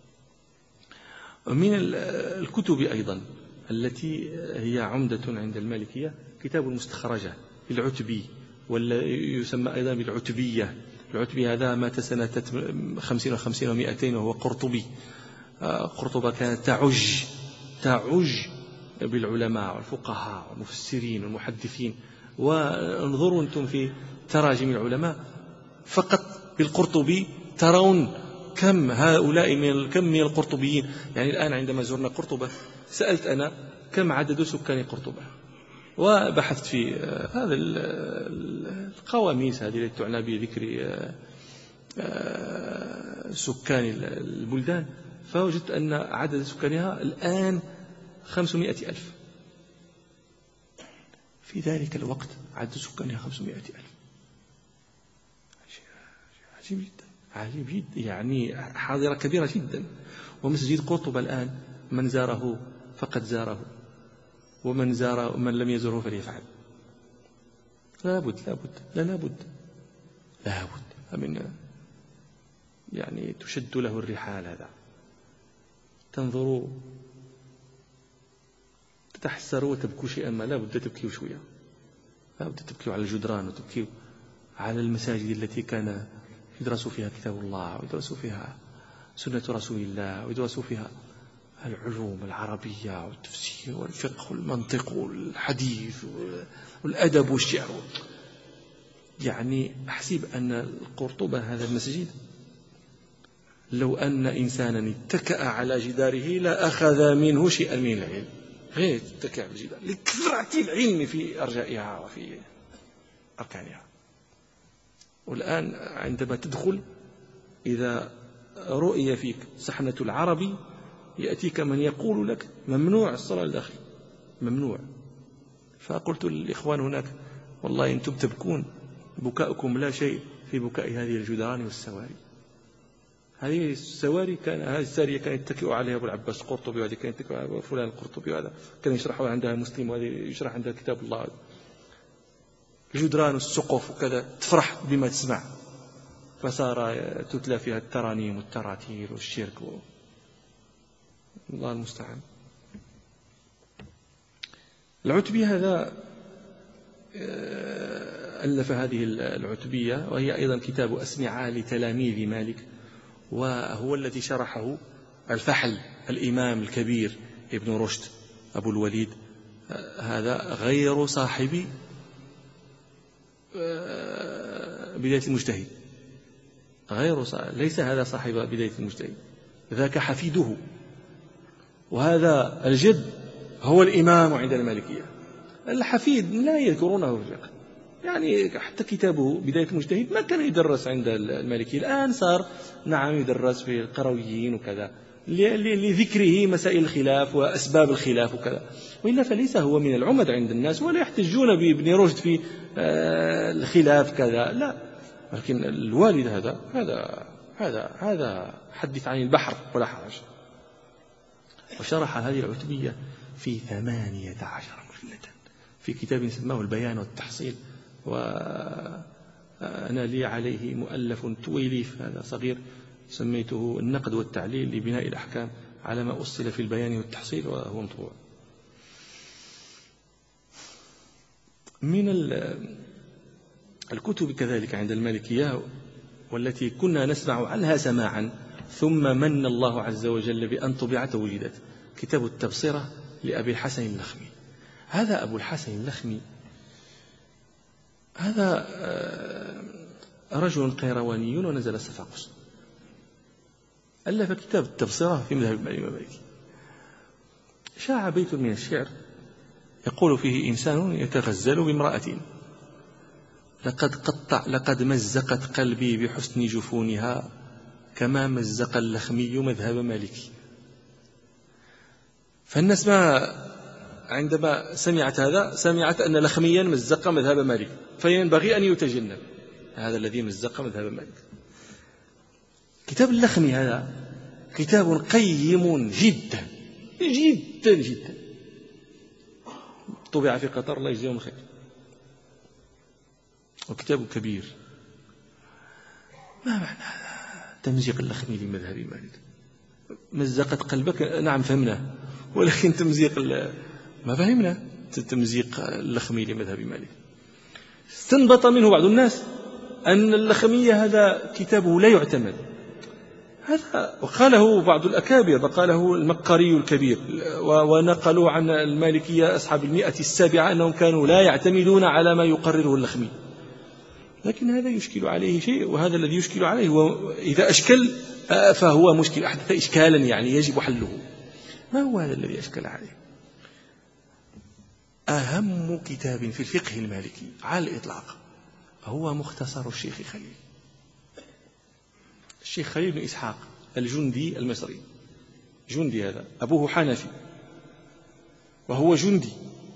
من الكتب أيضا التي هي عمدة عند المالكية كتاب المستخرجة للعتبي، ولا يسمى أيضا بالعتبية. العتبي هذا مات سنة 50 و200 وهو قرطبي. قرطبة كانت تعج بالعلماء والفقهاء والمفسرين والمحدثين. وانظروا أنتم في تراجم العلماء فقط بالقرطبي ترون كم من القرطبيين. يعني الآن عندما زرنا قرطبة سألت أنا كم عدد سكان قرطبة، وبحثت في هذا القواميس هذه التي تعنى بذكر سكان البلدان، فوجدت أن عدد سكانها الآن 500,000. في ذلك الوقت عدد سكانها 500,000. عجيب جدا، عجيب جدا، يعني حاضرة كبيرة جدا. ومسجد قرطبة الآن من زاره فقد زاره، ومن زار ومن لم يزره فليفعل. لابد من يعني تشد له الرحال. هذا تنظروا تتحسروا وتبكوا شيئا ما، لابد تبكيوا شوية، لابد تبكيوا على الجدران وتبكيوا على المساجد التي كان يدرسوا فيها كتاب الله ويدرسوا فيها سنة رسول الله ويدرسوا فيها العلوم العربية والتفسير والفقه والمنطق والحديث والأدب والشعر. يعني أحسب أن القرطبة هذا المسجد لو أن إنسانا اتكأ على جداره لا أخذ منه شيئا من العلم، غير اتكأ على الجدار لكثرة العلم في أرجائها وفي أركانها. والآن عندما تدخل إذا رؤي فيك سحنة العربي يأتيك من يقول لك ممنوع الصلاة الداخل، ممنوع. فقلت للإخوان هناك والله أنتم تبكون، بكاؤكم لا شيء في بكاء هذه الجدران والسواري. هذه السواري هذه السارية كان يتكئ عليها أبو العباس القرطبي، وهذه كان يتكئ على فلان القرطبي، وهذا كان يشرحها عندها مسلم، وهذه يشرح عندها كتاب الله. الجدران والسقف وكذا تفرح بما تسمع، فصار تتلى فيها الترانيم والتراتيل والشرك الله المستعان. العتبي هذا ألف هذه العتبية، وهي أيضا كتاب أسمعة لتلاميذ مالك، وهو الذي شرحه الفحل الإمام الكبير ابن رشد أبو الوليد. هذا غير صاحب بداية المجتهد، ليس هذا صاحب بداية المجتهد، ذاك حفيده، وهذا الجد هو الإمام عند المالكية. الحفيد لا يذكرونه في الفقه، يعني حتى كتابه بداية المجتهد ما كان يدرس عند المالكية، الآن صار نعم يدرس في القرويين وكذا لذكره مسائل الخلاف وأسباب الخلاف وكذا، وإلا فليس هو من العمد عند الناس، ولا يحتجون بابن رشد في الخلاف كذا، لا. لكن الوالد هذا حدث عن البحر ولا حرج. وشرح هذه العتبية في 18 مجلدا في كتاب سماه البيان والتحصيل، وأنا لي عليه مؤلف تويليف هذا صغير سميته النقد والتعليل لبناء الأحكام على ما أصل في البيان والتحصيل، وهو مطبوع. من الكتب كذلك عند المالكية والتي كنا نسمع عنها سماعا ثم من الله عز وجل بأن طبعت ووجدت، كتاب التبصرة لأبي الحسن اللخمي. هذا أبو الحسن اللخمي هذا رجل قيرواني ونزل صفاقس، ألف كتاب التبصرة في مذهب المالكي. شاع بيت من الشعر يقول فيه إنسان يتغزل بامرأة: لقد مزقت قلبي بحسن جفونها كما مزق اللخمي مذهب مالكي. فالناس عندما سمعت هذا سمعت أن لخميا مزق مذهب مالك، فينبغي أن يتجنب هذا الذي مزق مذهب مالك. كتاب اللخمي هذا كتاب قيم جدا جدا جدا، طبع في قطر الله يجزيهم خير، وكتاب كبير. ما معنى هذا تمزيق اللخمي لمذهب مالك؟ مزقت قلبك، نعم فهمناه، ولكن تمزيق ما فهمنا. تمزيق اللخمي لمذهب مالك استنبط منه بعض الناس أن اللخمية هذا كتابه لا يعتمد، هذا وقاله بعض الأكابر، وقاله المقري الكبير، ونقلوا عن المالكية أصحاب 107 أنهم كانوا لا يعتمدون على ما يقرره اللخمي. لكن هذا يشكل عليه شيء، وهذا الذي يشكل عليه إذا أشكل فهو مشكل، أحدث إشكالا يعني يجب حله. ما هو هذا الذي أشكل عليه؟ أهم كتاب في الفقه المالكي على الإطلاق هو مختصر الشيخ خليل. الشيخ خليل بن إسحاق الجندي المصري، جندي هذا أبوه حنفي وهو جندي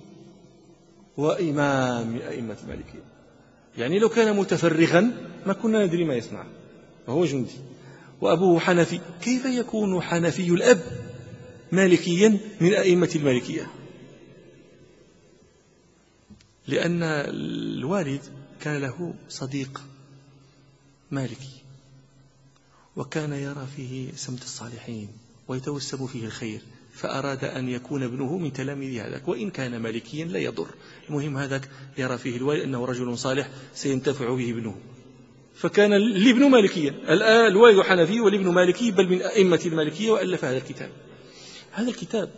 وإمام من أئمة المالكية، يعني لو كان متفرغا ما كنا ندري ما يصنع، وهو جندي وأبوه حنفي. كيف يكون حنفي الأب مالكيا من أئمة المالكية؟ لأن الوالد كان له صديق مالكي، وكان يرى فيه سمت الصالحين ويتوسم فيه الخير، فأراد أن يكون ابنه من تلاميذ هذاك، وإن كان مالكيا لا يضر، المهم هذاك يرى فيه الوالد أنه رجل صالح سينتفع به ابنه، فكان الابن مالكيا. الآن الوالد حنفي والابن مالكي، بل من أئمة المالكية، وألف هذا الكتاب. هذا الكتاب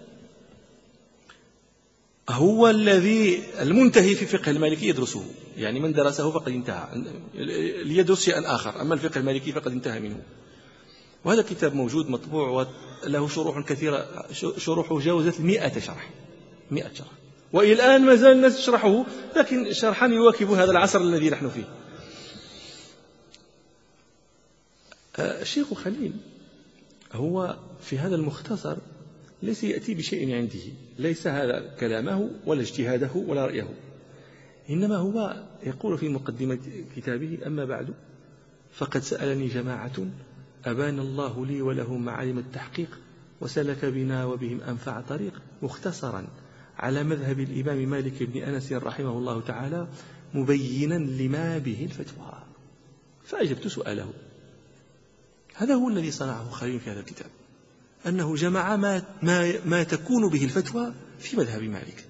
هو الذي المنتهي في فقه المالكي يدرسه، يعني من درسه فقد انتهى، ليدرس شيئا آخر، أما الفقه المالكي فقد انتهى منه. وهذا الكتاب موجود مطبوع وله شروح كثيرة، شروحه جاوزت 100 شرح، 100 شرح، وإلى الآن ما زال الناس يشرحه، لكن شرحا يواكب هذا العصر الذي نحن فيه. الشيخ خليل هو في هذا المختصر ليس يأتي بشيء عنده، ليس هذا كلامه ولا اجتهاده ولا رأيه، إنما هو يقول في مقدمة كتابه: أما بعد فقد سألني جماعة أبان الله لي ولهم معالم التحقيق، وسلك بنا وبهم أنفع طريق، مختصرا على مذهب الإمام مالك بن أنس رحمه الله تعالى، مبينا لما به الفتوى. فأجبت سؤاله. هذا هو الذي صنعه خليل في هذا الكتاب، أنه جمع ما تكون به الفتوى في مذهب مالك.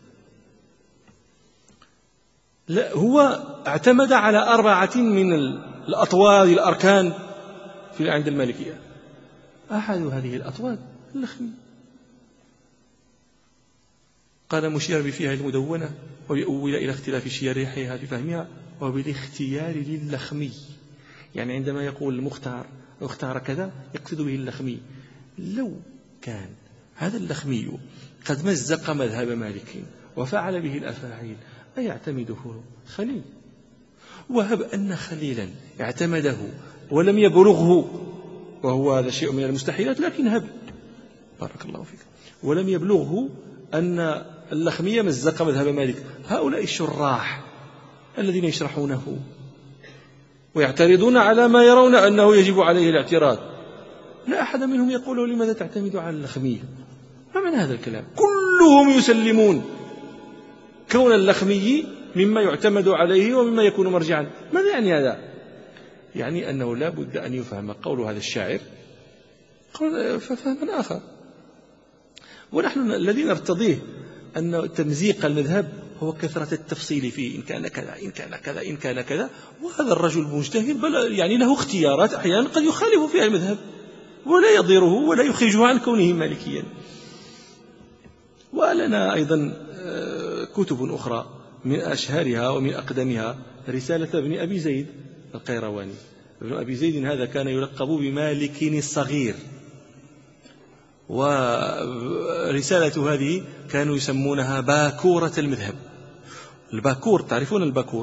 لا، هو اعتمد على 4 من الأطوال الأركان في عند المالكية. أحد هذه الأطوال اللخمي، قال مشيرا فيها المدونة، ويؤول إلى اختلاف شياريحها في فهمها، وبالاختيار للخمي، يعني عندما يقول المختار اختار كذا يقصد به اللخمي. لو كان هذا اللخمي قد مزق مذهب مالك وفعل به الأفاعيل أيعتمده خليل؟ وهب أن خليلا اعتمده ولم يبلغه، وهو هذا شيء من المستحيلات، لكن هب، بارك الله فيك، ولم يبلغه أن اللخمية مزق مذهب مالك. هؤلاء الشراح الذين يشرحونه ويعترضون على ما يرون أنه يجب عليه الاعتراض، لا أحد منهم يقول لماذا تعتمد على اللخمية؟ ما معنى هذا الكلام؟ كلهم يسلمون كون اللخمي مما يعتمد عليه ومما يكون مرجعا. ماذا يعني هذا؟ يعني أنه لا بد أن يفهم قول هذا الشاعر ففهما آخر. ونحن الذي نرتضيه أن تمزيق المذهب هو كثرة التفصيل فيه، إن كان كذا إن كان كذا إن كان كذا. وهذا الرجل مجتهد، بل يعني له اختيارات أحيانا قد يخالف فيها المذهب ولا يضيره ولا يخرجه عن كونه مالكيا. ولنا أيضا كتب أخرى من أشهرها ومن أقدمها رسالة ابن أبي زيد القيرواني. ابن أبي زيد هذا كان يلقب بمالك الصغير، ورسالة هذه كانوا يسمونها باكورة المذهب. الباكور، تعرفون الباكور؟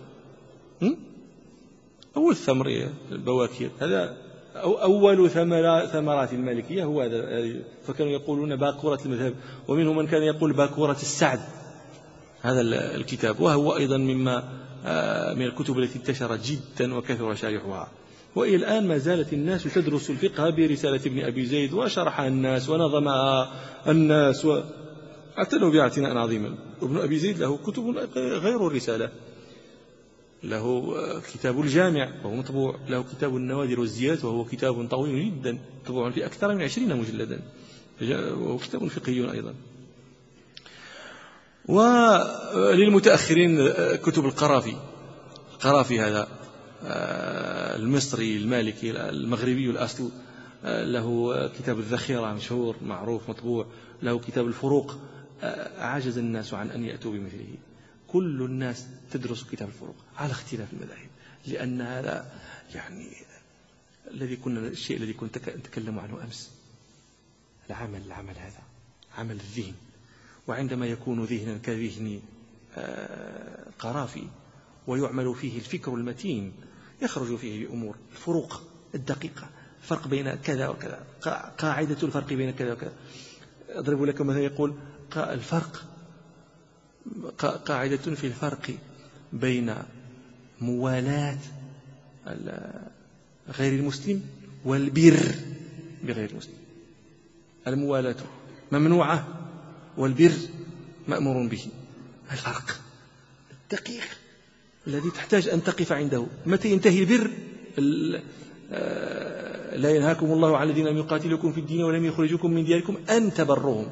أول ثمر البواكير، هذا أول ثمرات المالكية هو هذا، فكانوا يقولون باكورة المذهب، ومنهم من كان يقول باكورة السعد هذا الكتاب. وهو أيضا من الكتب التي انتشرت جدا وكثر شارحها، وإلى الآن ما زالت الناس تدرس الفقه برسالة ابن أبي زيد، وشرحها الناس ونظمها الناس واعتنوا باعتناء عظيما. ابن أبي زيد له كتب غير الرسالة، له كتاب الجامع وهو مطبوع، له كتاب النوادر والزيادات وهو كتاب طويل جدا مطبوع في أكثر من 20 مجلدا، وهو كتاب فقهي أيضا. وللمتأخرين كتب القرافي هذا المصري المالكي المغربي الأصل، له كتاب الذخيرة مشهور معروف مطبوع، له كتاب الفروق. عجز الناس عن أن يأتوا بمثله. كل الناس تدرس كتاب الفروق على اختلاف المذاهب، لأن هذا يعني الشيء الذي كنت أتكلم عنه أمس، العمل هذا عمل الذهن. وعندما يكون ذهنا كذهن قرافي ويعمل فيه الفكر المتين، يخرج فيه بأمور الفروق الدقيقة، الفرق بين كذا وكذا، قاعدة الفرق بين كذا وكذا. أضرب لكم مثلا، يقول قاعدة في الفرق بين موالاة غير المسلم والبر بغير المسلم. الموالاة ممنوعة والبر مأمور به. الفرق الدقيق الذي تحتاج أن تقف عنده. متى ينتهي البر؟ لا ينهاكم الله عن الذين لم يقاتلوكم في الدين ولم يخرجوكم من دياركم أن تبروهم.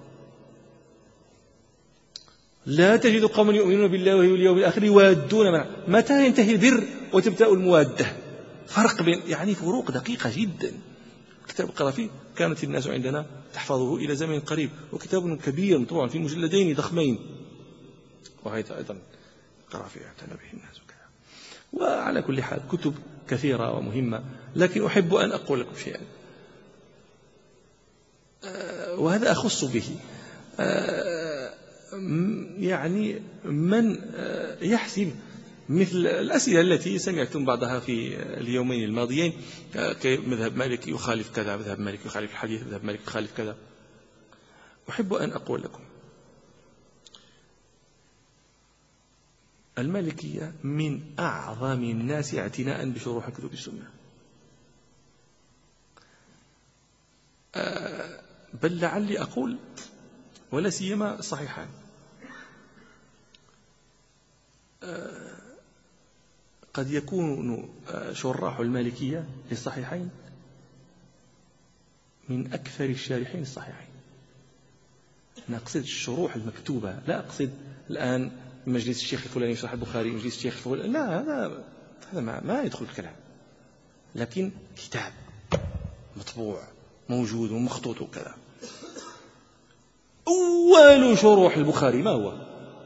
لا تجد قوما يؤمنون بالله واليوم الآخر يوادون معه. متى ينتهي البر وتبدأ الموادة؟ فرق بين، يعني فروق دقيقة جدا. كتاب القرافي كانت الناس عندنا تحفظه إلى زمن قريب، وكتاب كبير مطبوع في مجلدين ضخمين، وهذا أيضا القرافي اعتنى به الناس وكذا. وعلى كل حال كتب كثيرة ومهمة، لكن أحب أن أقول لكم شيئا وهذا أخص به، يعني من يحسب مثل الأسئلة التي سمعتم بعضها في اليومين الماضيين، مذهب مالك يخالف كذا، مذهب مالك يخالف الحديث، مذهب مالك يخالف كذا. أحب أن أقول لكم المالكية من أعظم الناس اعتناء بشروح كتب السنة، بل لعلي أقول ولا سيما الصحيحان. قد يكون شراح المالكية للصحيحين من أكثر الشارحين الصحيحين. أنا أقصد الشروح المكتوبة، لا أقصد الآن مجلس الشيخ الفلاني يشرح البخاري، مجلس الشيخ الفلاني، لا، هذا ما يدخل الكلام، لكن كتاب مطبوع موجود ومخطوط وكذا. أول شروح البخاري ما هو؟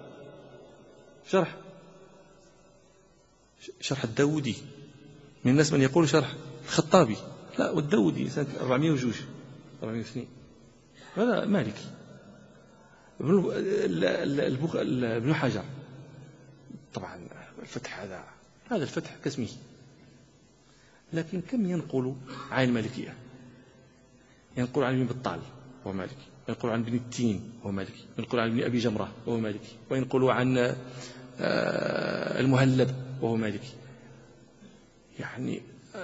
شرح الداودي. من الناس من يقول شرح الخطابي، لا، والداودي سنة 402 402. هذا مالكي. ابن حجر طبعا الفتح، هذا الفتح كاسمه، لكن كم ينقل عن المالكية؟ ينقل عن ابن بطال وهو مالكي، ينقل عن ابن التين وهو مالكي، ينقل عن ابن أبي جمرة وهو مالكي، وينقل عن المهلب وهو مالكي. يعني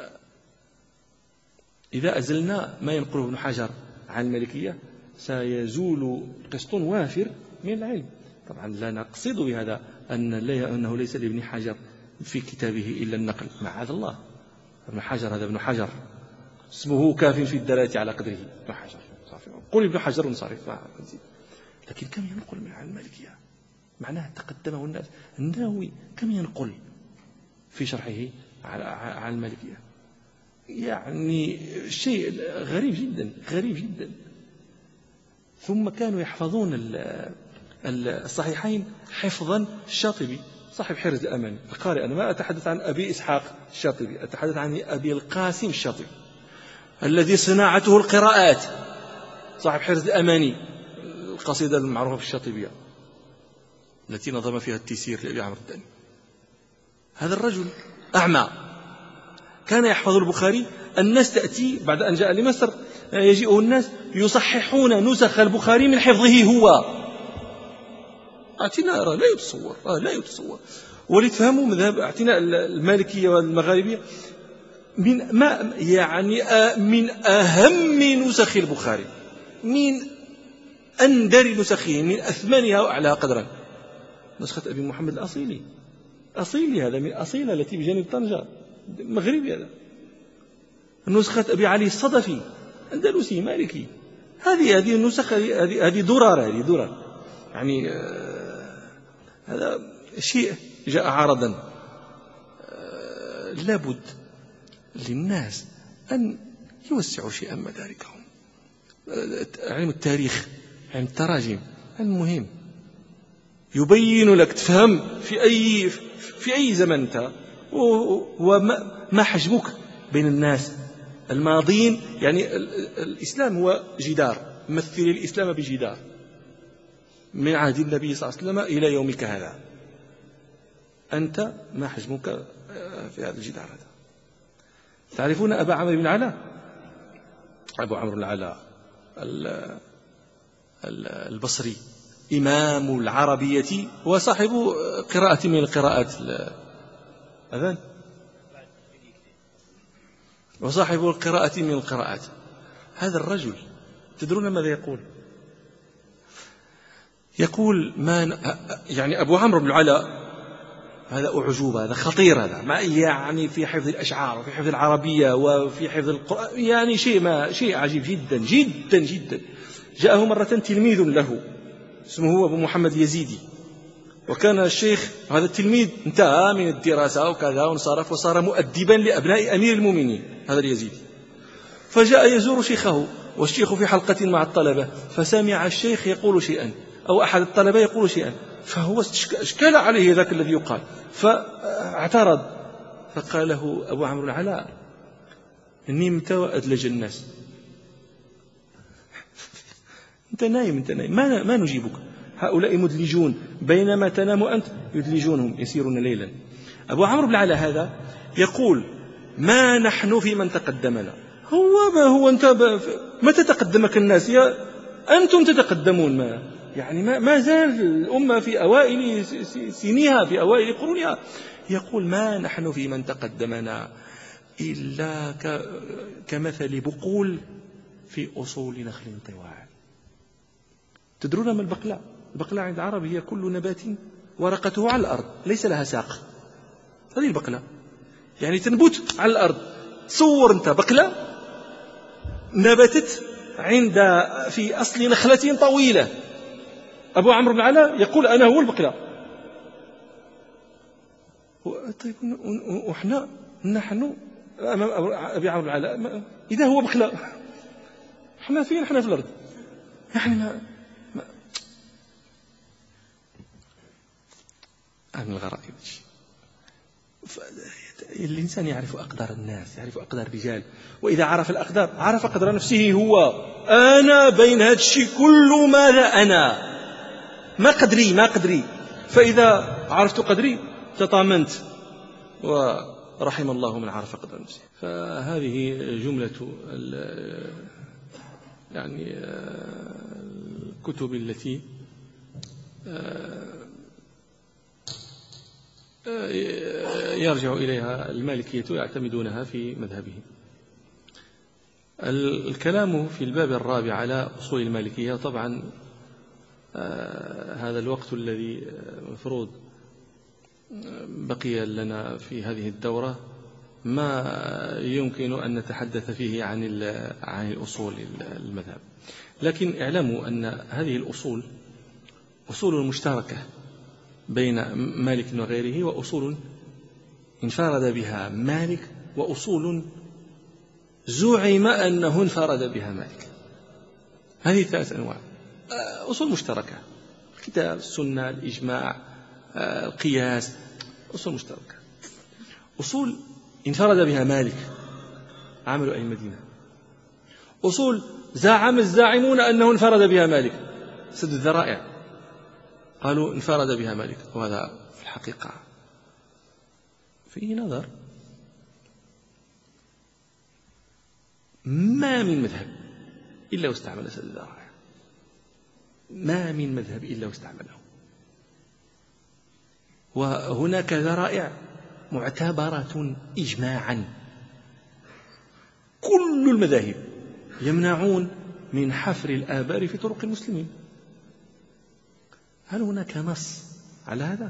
إذا أزلنا ما ينقله ابن حجر عن المالكية سيزول قسط وافر من العلم. طبعا لا نقصد بهذا أنه ليس لابن حجر في كتابه إلا النقل، معاذ الله. ابن حجر هذا ابن حجر، اسمه كاف في الدلالة على قدره، ابن حجر. قل ابن حجر ونصرف، لكن كم ينقل من عن المالكية؟ معناه تقدمه الناس. النووي كم ينقل في شرحه على المالكية؟ يعني شيء غريب جدا، غريب جدا. ثم كانوا يحفظون الصحيحين حفظا الشاطبي صاحب حرز الأماني القارئ. أنا ما أتحدث عن أبي إسحاق الشاطبي، أتحدث عن أبي القاسم الشاطبي الذي صناعته القراءات، صاحب حرز الأماني، القصيدة المعروفة في الشاطبية التي نظم فيها التيسير لأبي عمرو الداني. هذا الرجل أعمى كان يحفظ البخاري. الناس تأتي بعد أن جاء لمصر، يجيء الناس يصححون نسخ البخاري من حفظه هو. اعتناء لا يتصور. ولتفهموا مذهب اعتناء المالكية والمغاربية من من أهم نسخ البخاري، من أندر نسخه، من أثمنها وأعلاها قدرا نسخة أبي محمد الأصيلي، هذا من أصيلة التي بجانب طنجة، مغربي هذا. نسخة أبي علي الصدفي أندلسي مالكي. هذه النسخ، هذه درر يعني. هذا شيء جاء عارضا. لابد للناس أن يوسعوا شيئا مداركهم. علم التاريخ، علم التراجم، علم مهم يبين لك تفهم في أي زمن أنت، وما حجمك بين الناس الماضين. يعني الإسلام هو جدار، مثل الإسلام بجدار من عهد النبي صلى الله عليه وسلم إلى يومك هذا. أنت ما حجمك في هذا الجدار هذا؟ تعرفون أبا عمرو بن العلاء؟ أبو عمرو بن العلاء البصري، إمام العربية وصاحب قراءة من القراءات الأذان، وصاحب القراءة من القراءات. هذا الرجل تدرون ماذا يقول يعني أبو عمرو بن العلاء هذا أعجوبة، هذا خطير، هذا يعني في حفظ الأشعار وفي حفظ العربية وفي حفظ القرآن، يعني شيء عجيب جدا جدا جدا. جاءه مرة تلميذ له اسمه أبو محمد يزيدي، وكان الشيخ هذا التلميذ انتهى من الدراسة وكذا وانصرف وصار مؤدبا لأبناء أمير المؤمنين هذا اليزيدي. فجاء يزور شيخه، والشيخ في حلقة مع الطلبة، فسمع الشيخ يقول شيئا أو أحد الطلبة يقول شيئا، فهو اشكال عليه ذاك الذي يقال، فاعترض، فقال له أبو عمرو العلاء: نمت وأدلج الناس. أنت نايم ما نجيبك، هؤلاء مدلجون، بينما تنام أنت يدلجونهم يسيرون ليلا. أبو عمرو بن العلاء هذا يقول: ما نحن في من تقدمنا. هو أنت متى تقدمك الناس؟ أنتم تتقدمون. ما زال الأمة في أوائل سنيها، في أوائل قرونها. يقول: ما نحن في من تقدمنا إلا كمثل بقول في أصول نخل طوال. تدرون ما البقلاء؟ البقلاء عند العرب هي كل نبات ورقته على الأرض ليس لها ساق، هذه البقلاء، يعني تنبت على الأرض. تصور أنت بقلة نبتت في أصل نخلة طويلة. أبو عمرو بن العلاء يقول: أنا هو البقلة. طيب وإحنا نحن أمام أبي عمرو بن العلاء إذا هو بقلة، إحنا فين؟ إحنا في الأرض. يعني من الغرائب. الإنسان يعرف أقدار الناس، يعرف أقدار الرجال، وإذا عرف الأقدار عرف قدر نفسه. هو أنا بين هذا الشيء كل ما لا أنا، ما قدري. فإذا عرفت قدري تطامنت، ورحم الله من عرف قدر نفسه. فهذه جملة الكتب التي يرجع إليها المالكية يعتمدونها في مذهبهم. الكلام في الباب الرابع على أصول المالكية، طبعا هذا الوقت الذي مفروض بقي لنا في هذه الدورة ما يمكن أن نتحدث فيه عن الأصول المذهب، لكن اعلموا أن هذه الأصول أصول مشتركة بين مالك وغيره، وأصول انفرد بها مالك، وأصول زعم أنه انفرد بها مالك. هذه 3 أنواع أصول مشتركة: الكتاب، السنة، الإجماع، القياس، أصول مشتركة. أصول انفرد بها مالك، عمل أهل المدينة. أصول زعم الزاعمون أنه انفرد بها مالك، سد الذرائع، قالوا انفرد بها مالك، وهذا في الحقيقة فيه نظر. ما من مذهب إلا واستعمل سد الذرائع، ما من مذهب إلا واستعمله. وهناك ذرائع معتبرة إجماعا. كل المذاهب يمنعون من حفر الآبار في طرق المسلمين. هل هناك نص على هذا؟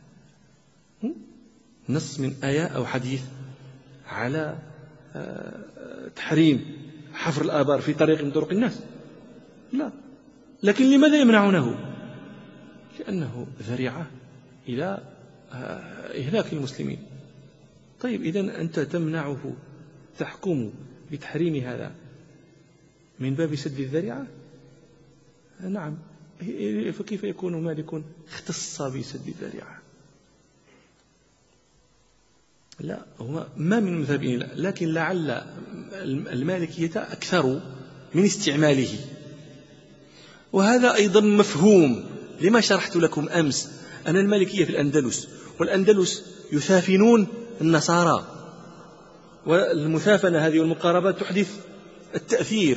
نص من آية أو حديث على تحريم حفر الآبار في طريق من طرق الناس؟ لا. لكن لماذا يمنعونه؟ لأنه ذريعة إلى إهلاك المسلمين. طيب إذن أنت تمنعه، تحكم بتحريم هذا من باب سد الذريعة؟ نعم. فكيف يكون مالك اختص بسد الذريعة؟ لا، هو ما من مذهبين، لكن لعل المالكية أكثر من استعماله. وهذا أيضا مفهوم لما شرحت لكم أمس أن المالكية في الأندلس، والأندلس يثافنون النصارى، والمثافنة هذه والمقاربات تحدث التأثير،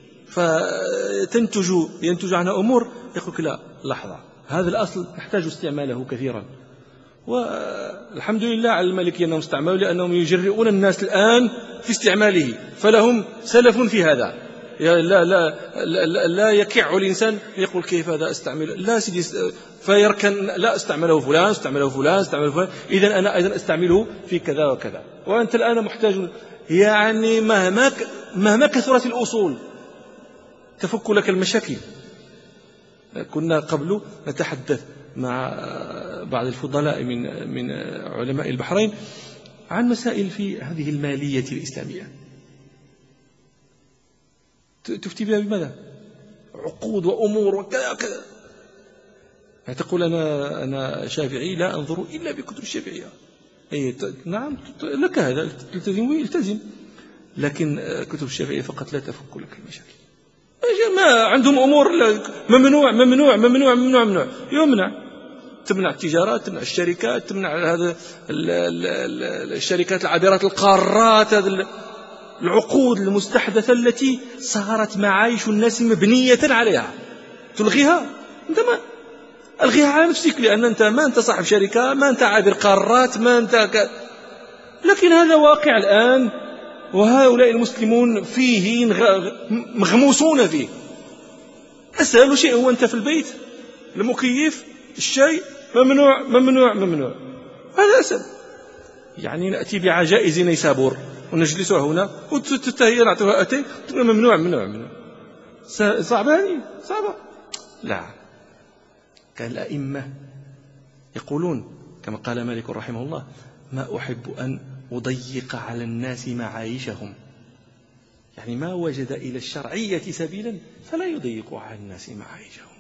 ينتج عنها أمور. يقول لا، لحظة، هذا الأصل نحتاج استعماله كثيرا. والحمد لله على المالكية أنهم استعملوا، لأنهم يجرؤون الناس الآن في استعماله، فلهم سلف في هذا. لا يكع الإنسان يقول كيف هذا استعمل، لا سيدي، فيركن، لا، استعمله فلان، إذن أنا أيضا استعمله في كذا وكذا. وأنت الآن محتاج، يعني مهما كثرت الأصول تفك لك المشاكل. كنا قبل نتحدث مع بعض الفضلاء من علماء البحرين عن مسائل في هذه المالية الإسلامية. تفتي بها بماذا؟ عقود وأمور وكذا وكذا. تقول أنا شافعي لا أنظر إلا بكتب الشافعية. نعم لك هذا تلتزم التزم، لكن كتب الشافعية فقط لا تفك لك المشاكل. ما عندهم أمور ممنوع ممنوع ممنوع ممنوع ممنوع، تمنع التجارات، تمنع الشركات، تمنع هذا الشركات العابرات القارات، هذا العقود المستحدثة التي صارت معايش الناس مبنية عليها تلغيها. أنت ما ألغيها على نفسك، لأن أنت ما أنت صاحب شركة، ما أنت عابر قارات، ما أنت لكن هذا واقع الآن، وهؤلاء المسلمون فيه مغموسون فيه. أسهل شيء هو أنت في البيت المكيف الشاي ممنوع ممنوع ممنوع، هذا أسهل. يعني نأتي بعجائز نيسابور ونجلس هنا وتتهيأ نعطيها أتي ممنوع ممنوع ممنوع. صعبة هذه صعبة. لا، كان الأئمة يقولون كما قال مالك رحمه الله: ما أحب أن أضيق على الناس معايشهم، يعني ما وجد إلى الشرعية سبيلا فلا يضيق على الناس معايشهم.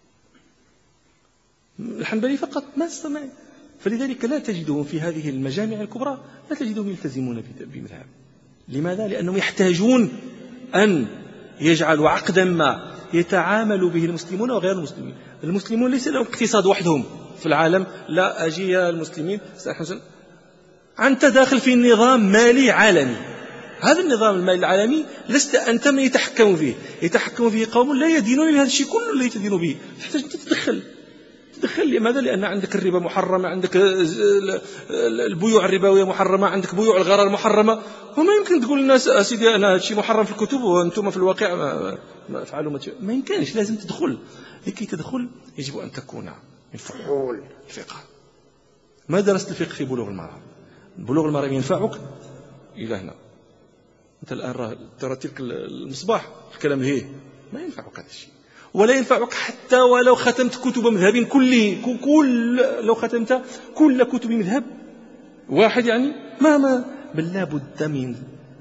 الحنبلي فقط ما استمع، فلذلك لا تجدهم في هذه المجامع الكبرى لا تجدهم يلتزمون بمذهب. لماذا؟ لأنهم يحتاجون أن يجعلوا عقدا ما يتعامل به المسلمون وغير المسلمين. المسلمون ليس لهم اقتصاد وحدهم في العالم، لا أجي يا المسلمين أنت داخل في نظام مالي عالمي. هذا النظام المالي العالمي لست أنت من يتحكم فيه، يتحكم فيه قوم لا يدينون بهذا الشيء كله اللي يدينوا به. تحتاج تتدخل. لماذا؟ لأن عندك الربا محرمة، عندك البيوع الربوية محرمة، عندك بيوع الغرر محرمة. وما يمكن تقول للناس سيدي أنا هذا الشيء محرم في الكتب وأنتم في الواقع ما افعلوا ما يمكنش. لازم تدخل. لكي تدخل يجب أن تكون من فحول الفقه. ما درست الفقه في بلوغ المرام. بلوغ المرام ينفعك إلى هنا. أنت الآن ترى تلك المصباح الكلام هي ما ينفعك هذا الشيء، ولا ينفعك حتى ولو ختمت كتب مذهب لو ختمت كل كتب مذهب واحد، يعني ما بل لا بد من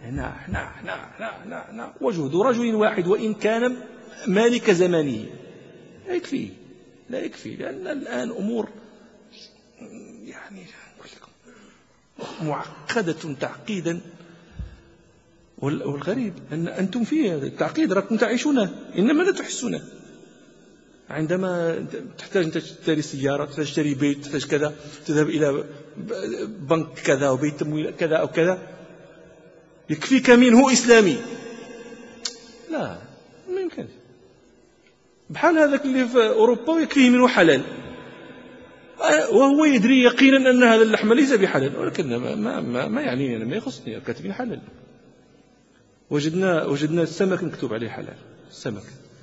وجهد رجل واحد وإن كان مالك زمانه لا يكفي، لأن الآن أمور يعني معقدة تعقيدا. والغريب أن أنتم فيه التعقيد راكم تعيشونه إنما لا تحسونه. عندما تحتاج أن تشتري سيارة، تحتاج تشتري بيت، تحتاج كذا، تذهب إلى بنك كذا وبيت تمويل كذا أو كذا، يكفيك منه إسلامي. لا، ما يمكن. بحال هذاك اللي في أوروبا ويكفيه منه حلال، وهو يدري يقينا أن هذا اللحم ليس بحلال، ولكن ما يعني أنا ما يخصني كاتبين حلال. وجدنا السمك مكتوب عليه حلال، السمك.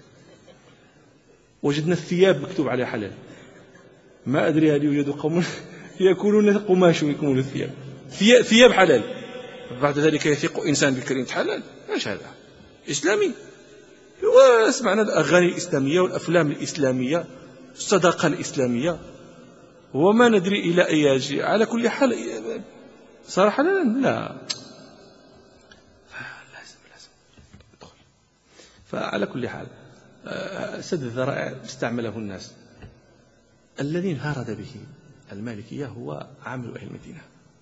وجدنا الثياب مكتوب عليه حلال. ما أدري هل يوجد قوم يأكلون قماش ويكملون الثياب. ثياب حلال، بعد ذلك يثق إنسان بكلمة حلال. ايش هذا؟ إسلامي؟ واسمعنا الأغاني الإسلامية والأفلام الإسلامية، الصداقة الإسلامية، وما ندري إلى أي شيء. على كل حال صار حلالا؟ لا، لازم ادخل. فعلى كل حال سد الذرائع استعمله الناس. الذي انفرد به المالكية هو عمل أهل المدينة.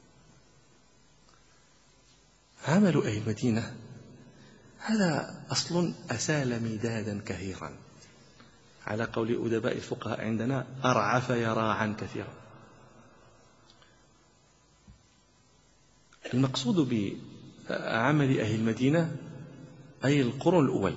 عمل أهل المدينة هذا أصل أسال مدادا كثيرا، على قول أدباء الفقهاء عندنا: أرعف يراعا كثيرا. المقصود بعمل أهل المدينة أي القرون الأول.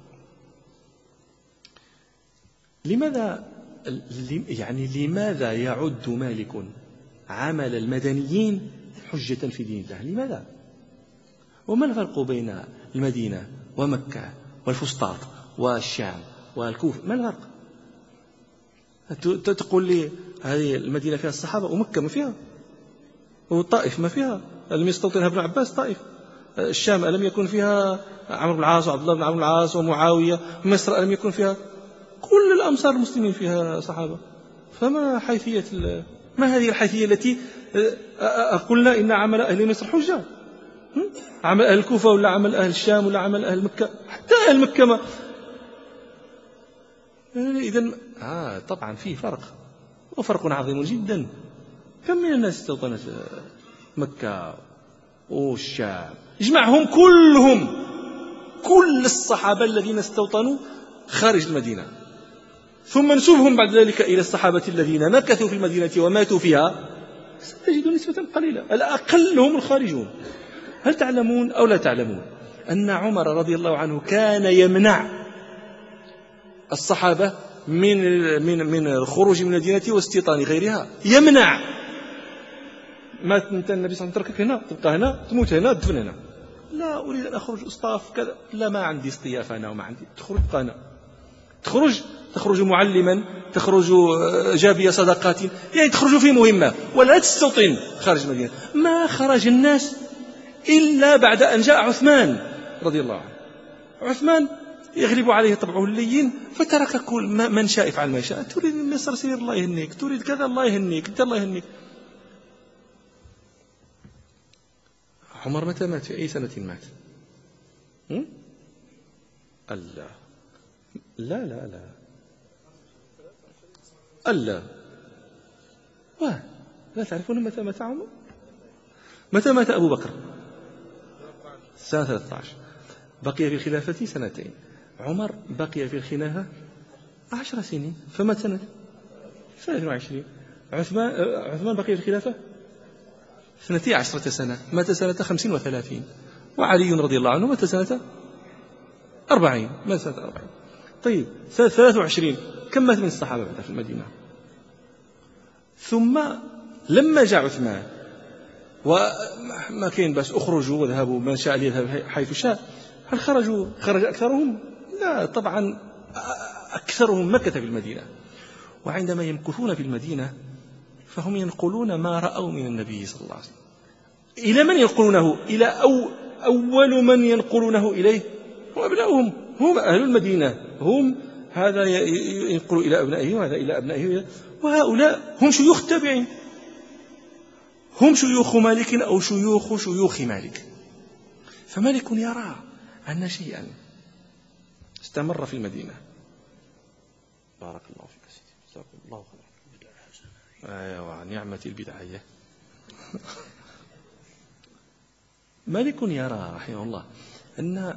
لماذا يعد مالك عمل المدنيين حجة في دين الله؟ لماذا؟ وما الفرق بين المدينة ومكة والفسطاط والشام والكوفة؟ ما الفرق؟ تقول لي هذه المدينة فيها الصحابة ومكة ما فيها، والطائف ما فيها، لم يستوطنها ابن عباس طائف. الشام ألم يكن فيها عمرو بن العاص وعبد الله بن عمرو بن العاص ومعاوية؟ مصر ألم يكن فيها؟ كل الأمصار المسلمين فيها صحابة. فما حيثية ما هذه الحيثية التي قلنا إن عمل أهل مصر حجة؟ عمل أهل الكوفة ولا عمل أهل الشام ولا عمل أهل مكة؟ حتى أهل مكة ما. إذن طبعا فيه فرق، وفرق عظيم جدا. كم من الناس استوطنت مكة والشام؟ اجمعهم كلهم، كل الصحابة الذين استوطنوا خارج المدينة، ثم نسبهم بعد ذلك إلى الصحابة الذين مكثوا في المدينة وماتوا فيها، ستجد نسبة قليلة، الأقل هم الخارجون. هل تعلمون أو لا تعلمون أن عمر رضي الله عنه كان يمنع الصحابة من الخروج من المدينة واستيطان غيرها؟ يمنع. ما أنت النبي صلى الله عليه وسلم تركك هنا، تبقى هنا، تموت هنا، تدفن هنا. لا أريد أن أخرج أصطاف كذا، لا ما عندي اصطياف أنا وما عندي. تخرج بقى هنا، تخرج معلما، تخرج جابية صدقات، يعني تخرج في مهمة، ولا تستوطن خارج المدينة. ما خرج الناس إلا بعد أن جاء عثمان رضي الله عنه. عثمان يغلب عليه طبعه اللين، فترك كل من شاء يفعل ما شاء. تريد مصر سير الله يهنيك، تريد كذا الله يهنيك، انت الله يهنيك. عمر متى مات؟ في أي سنة مات؟ الله، لا لا لا الله، لا تعرفون متى مات عمر؟ متى مات أبو بكر؟ سنة 13. بقي في الخلافة 2 سنين. عمر بقي في الخلافة 10 سنين، فمات سنة 22. عثمان بقي في الخلافة 12 سنة، مات سنة 35. وعلي رضي الله عنه مات سنة 40، مات سنة 40. طيب سنة 23 كم مات من الصحابة بعد في المدينة؟ ثم لما جاء عثمان وما كاين باس، اخرجوا وذهبوا، من شاء ليذهب حيث شاء. هل خرج أكثرهم؟ لا طبعا، أكثرهم مكث في المدينة. وعندما يمكثون في المدينة فهم ينقلون ما رأوا من النبي صلى الله عليه وسلم. إلى من ينقلونه؟ إلى أول من ينقلونه إليه هم أبنائهم، هم أهل المدينة، هم هذا ينقل إلى أبنائه وهذا إلى أبنائه، وهؤلاء هم شيوخ التابعين، هم شيوخ مالك أو شيوخ مالك. فمالك يرى أن شيئا استمر في المدينة. بارك الله فيك سيدي، جزاكم الله خيرا. أيوة، نعمة البدعية. مالك يرى رحمه الله أن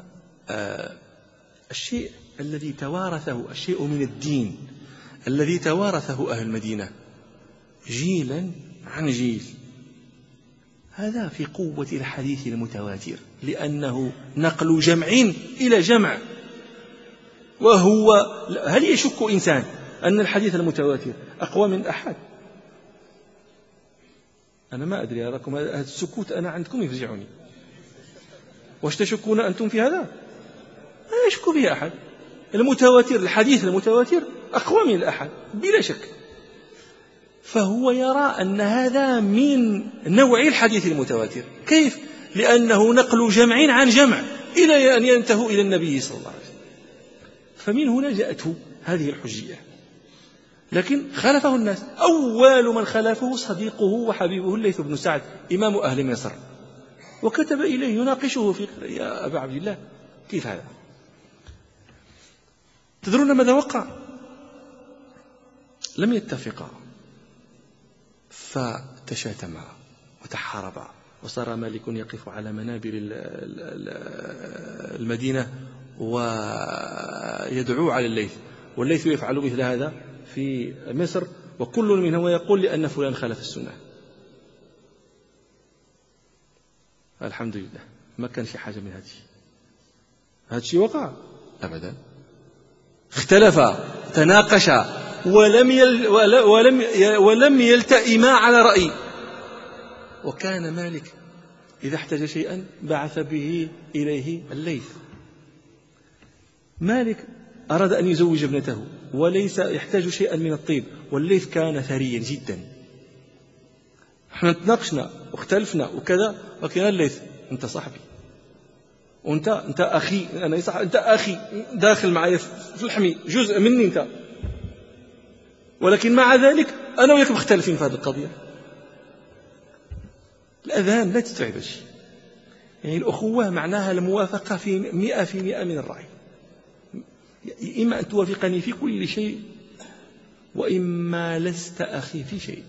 الشيء الذي توارثه، الشيء من الدين الذي توارثه أهل المدينة جيلا عن جيل، هذا في قوة الحديث المتواتر، لأنه نقل جمع إلى جمع. وهو هل يشك إنسان أن الحديث المتواتر أقوى من أحد؟ أنا ما أدري، أراكم هذا السكوت أنا عندكم يفزعني. واش تشكون أنتم في هذا؟ لا يشك به أحد. المتواتر، الحديث المتواتر أقوى من الأحد بلا شك. فهو يرى أن هذا من نوع الحديث المتواتر. كيف؟ لأنه نقل جمع عن جمع إلى أن ينتهوا إلى النبي صلى الله عليه وسلم. فمن هنا جاءته هذه الحجية. لكن خالفه الناس. أول من خالفه صديقه وحبيبه الليث بن سعد إمام أهل مصر، وكتب إليه يناقشه في يا أبا عبد الله كيف هذا؟ تدرون ماذا وقع؟ لم يتفقا، فتشاتما وتحاربا، وصار مالك يقف على منابر المدينة ويدعو على الليث، والليث يفعل مثل هذا في مصر، وكل منهم يقول لأن فلان خالف السنة. الحمد لله ما كان شي حاجة من هذا الشيء وقع أبدا. اختلفا، تناقشا، ولم يلتئما على رأي. وكان مالك إذا احتاج شيئا بعث به إليه الليث. مالك أراد أن يزوج ابنته وليس يحتاج شيئا من الطيب، والليث كان ثريا جدا. احنا تناقشنا واختلفنا وكذا، وكان الليث أنت صاحبي، وأنت أخي، أنت أخي داخل معي في الحمي، جزء مني أنت، ولكن مع ذلك أنا وياك مختلفين في هذه القضية. الأذهان لا تستوعب شيء. يعني الأخوة معناها الموافقة في 100% من الرأي، إما أن توافقني في كل شيء وإما لست أخي في شيء.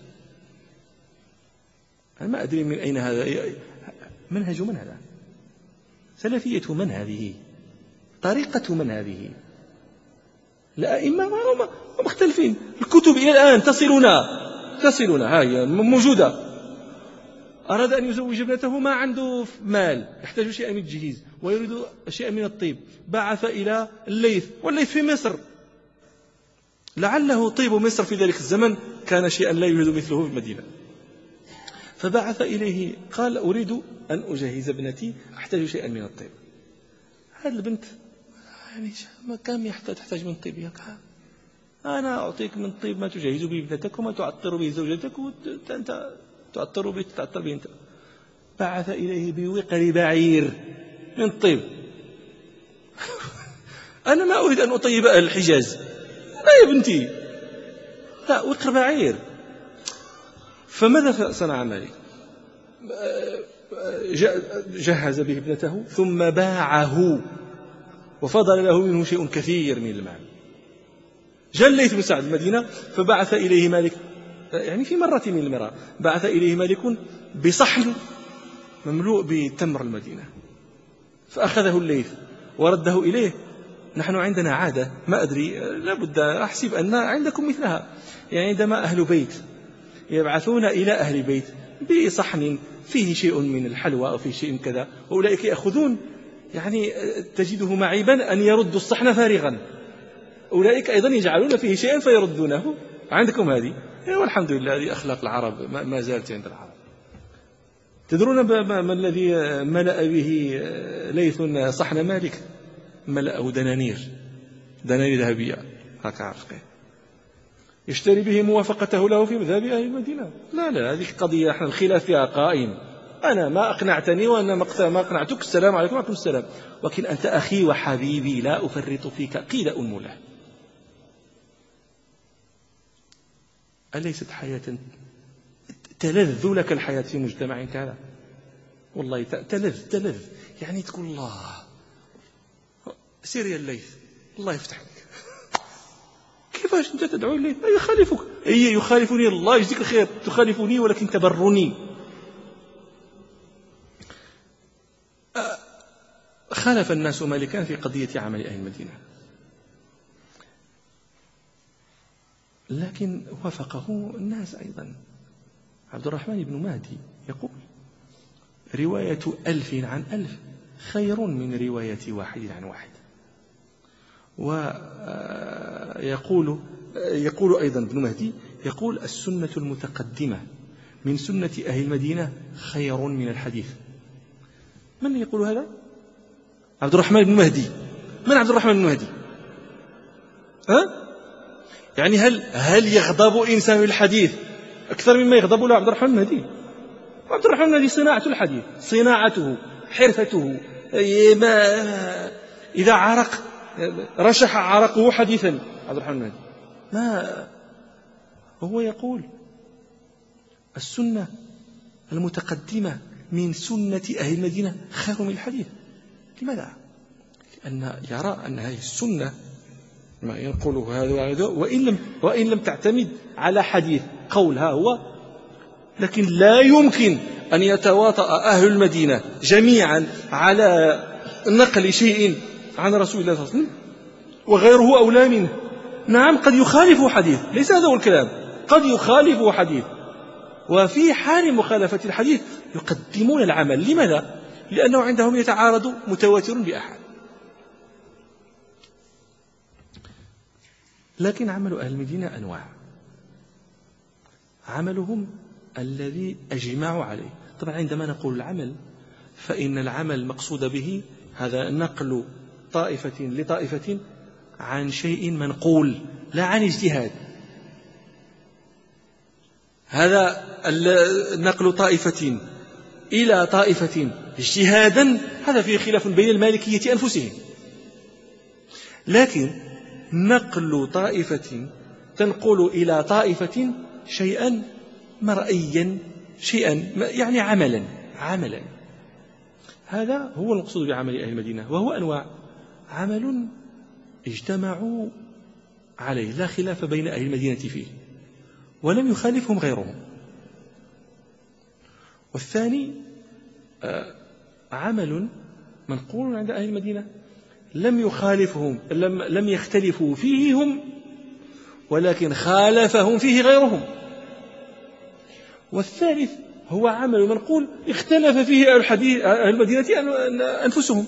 أنا ما أدري من أين هذا، منهج من هذا؟ سلفية من هذه؟ طريقة من هذه؟ الأئمة ما مختلفين، الكتب إلى الآن تصلنا هاي موجودة. أراد أن يزوج ابنته، ما عنده مال، يحتاج شيئا من التجهيز ويريد شيئا من الطيب، بعث إلى الليث، والليث في مصر، لعله طيب مصر في ذلك الزمن كان شيئا لا يوجد مثله في المدينة، فبعث إليه قال أريد أن أجهز ابنتي، أحتاج شيئا من الطيب. هذه البنت يعني كم تحتاج من طيب؟ أنا أعطيك من طيب ما تجهز به ابنتك وما تعطر به زوجتك، وأنت تعطر به أنت. بعث إليه بوقر بعير من طيب. أنا ما أريد أن أطيب أهل الحجاز، لا يا بنتي، لا، وقر بعير. فماذا صنع مالك؟ جهز به ابنته ثم باعه وفضل له منه شيء كثير من المال. جاء الليث بن سعد المدينة فبعث إليه مالك، يعني في مرة من المرات بعث إليه مالك بصحن مملوء بتمر المدينة، فأخذه الليث ورده إليه. نحن عندنا عادة، ما أدري، لابد أحسب أن عندكم مثلها، يعني عندما أهل بيت يبعثون إلى أهل بيت بصحن فيه شيء من الحلوى أو فيه شيء من كذا، وأولئك يأخذون، يعني تجده معيبا أن يردوا الصحن فارغا، أولئك أيضا يجعلون فيه شيئا فيردونه. عندكم هذه، والحمد لله هذه أخلاق العرب ما زالت عند العرب. تدرون ما الذي ملأ به ليث صحن مالك؟ ملأه دنانير ذهبية، هكا عرفك، يشتري به موافقته له في مذهب أهل المدينة. لا هذه قضية احنا الخلاف فيها قائم، أنا ما أقنعتني وأنا ما أقنعتك، السلام عليكم وعليكم السلام، ولكن أنت أخي وحبيبي لا أفرط فيك قيل أنمله. أليست حياة تلذ لك الحياة في مجتمع كذا؟ والله تلذ، يعني تقول الله سير يا الليث الله يفتح لك. كيفاش أنت تدعو الليث؟ يخالفك، يخالفني، الله يجزيك الخير، تخالفني ولكن تبرني. خالف الناس مالكا في قضية عمل أهل المدينة، لكن وافقه الناس أيضا. عبد الرحمن بن مهدي يقول رواية 1000 عن 1000 خير من رواية 1 عن 1. ويقول أيضا ابن مهدي، يقول السنة المتقدمة من سنة أهل المدينة خير من الحديث. من يقول هذا؟ عبد الرحمن بن مهدي. من عبد الرحمن بن مهدي؟ يعني هل يغضب إنسان بالحديث أكثر مما يغضب له عبد الرحمن بن مهدي؟ عبد الرحمن بن مهدي صناعة الحديث، صناعته، حرفته، إذا عرق رشح عرقه حديثا. عبد الرحمن بن مهدي ما هو يقول السنة المتقدمة من سنة أهل المدينة خير من الحديث. لماذا؟ لأن يرى أن هذه السنة ما ينقله هذا وإن لم تعتمد على حديث قول ها هو، لكن لا يمكن أن يتواطأ أهل المدينة جميعا على نقل شيء عن رسول الله صلى الله عليه وسلم وغيره أولى منه. نعم قد يخالف حديث، ليس هذا هو الكلام، قد يخالف حديث، وفي حال مخالفة الحديث يقدمون العمل. لماذا؟ لأنه عندهم يتعارض متواتر بأحد. لكن عمل أهل المدينة أنواع، عملهم الذي أجمعوا عليه. طبعا عندما نقول العمل فإن العمل المقصود به هذا نقل طائفة لطائفة عن شيء منقول لا عن اجتهاد. هذا نقل طائفة إلى طائفة اجتهادا هذا فيه خلاف بين المالكية أنفسهم، لكن نقل طائفة تنقل إلى طائفة شيئا مرئيا، شيئا يعني عملا، هذا هو المقصود بعمل أهل المدينة، وهو أنواع: عمل اجتمعوا عليه لا خلاف بين أهل المدينة فيه ولم يخالفهم غيرهم. والثاني عمل منقول عند أهل المدينة لم يخالفهم، لم يختلفوا فيه هم، ولكن خالفهم فيه غيرهم. والثالث هو عمل منقول اختلف فيه أهل المدينة أنفسهم.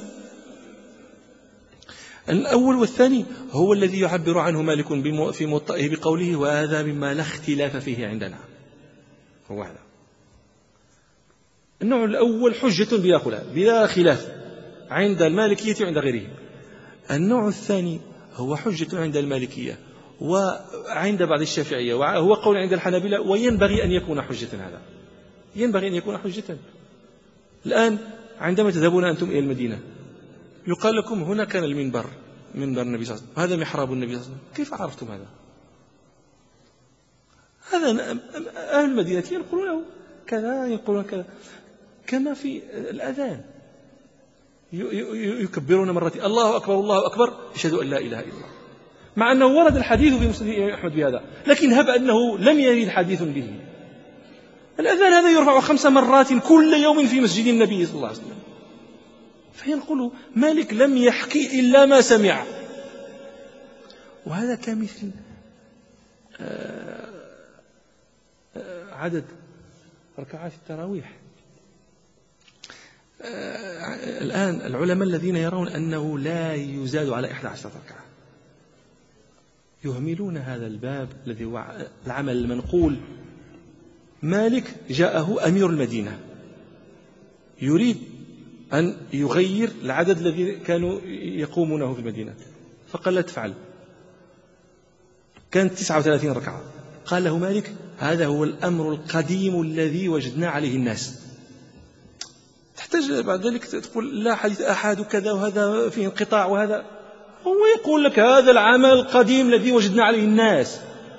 الأول والثاني هو الذي يعبر عنه مالك في موطئه بقوله: وهذا مما لا اختلاف فيه عندنا. هو هذا النوع الأول، حجة بلا خلاف عند المالكية وعند غيرهم. النوع الثاني هو حجة عند المالكية وعند بعض الشافعية، وهو قول عند الحنابلة، وينبغي أن يكون حجة. هذا ينبغي أن يكون حجة. الآن عندما تذهبون أنتم إلى المدينة يقال لكم: هنا كان المنبر، منبر النبي صلى الله عليه وسلم، هذا محراب النبي صلى الله عليه وسلم. كيف عرفتم هذا؟ أهل المدينة ينقلونه كذا، ينقلون كذا. كما في الأذان يكبرون مرتين: الله أكبر الله أكبر، يشهد أن لا إله إلا الله، مع أنه ورد الحديث في مسند أحمد بهذا، لكن هب أنه لم يرد حديث به. الأذان هذا يرفع 5 مرات كل يوم في مسجد النبي صلى الله عليه وسلم. فينقل مالك لم يحكي إلا ما سمع. وهذا كمثل عدد ركعات التراويح. الآن العلماء الذين يرون أنه لا يزاد على 11 ركعة يهملون هذا الباب الذي هو العمل المنقول. مالك جاءه أمير المدينة يريد أن يغير العدد الذي كانوا يقومونه في المدينة، فقال: لا تفعل. كانت 39 ركعة. قال له مالك: هذا هو الأمر القديم الذي وجدنا عليه الناس. تحتاج بعد ذلك تقول: لا، حديث أحد كذا وهذا فيه انقطاع، وهذا هو يقول لك هذا العمل القديم الذي وجدنا عليه الناس.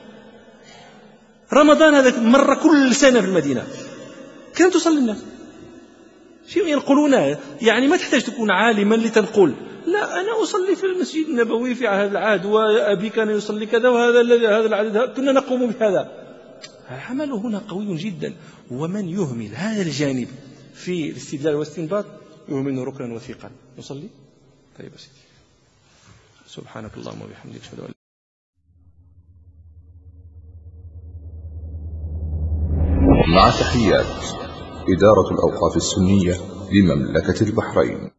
رمضان هذا مرة كل سنة في المدينة، كم تصلي الناس؟ شيء ينقلونه، يعني ما تحتاج تكون عالما لتنقل. لا، أنا أصلي في المسجد النبوي في هذا العهد، وأبي كان يصلي كذا، وهذا هذا العدد كنا نقوم بهذا. العمل هنا قوي جدا، ومن يهمل هذا الجانب في الاستدلال والاستنباط يهمل ركنا وثيقا. نصلي. طيب يا سيدي، سبحانك اللهم وبحمدك، أشهد أن مع تحيات إدارة الأوقاف السنية لمملكة البحرين.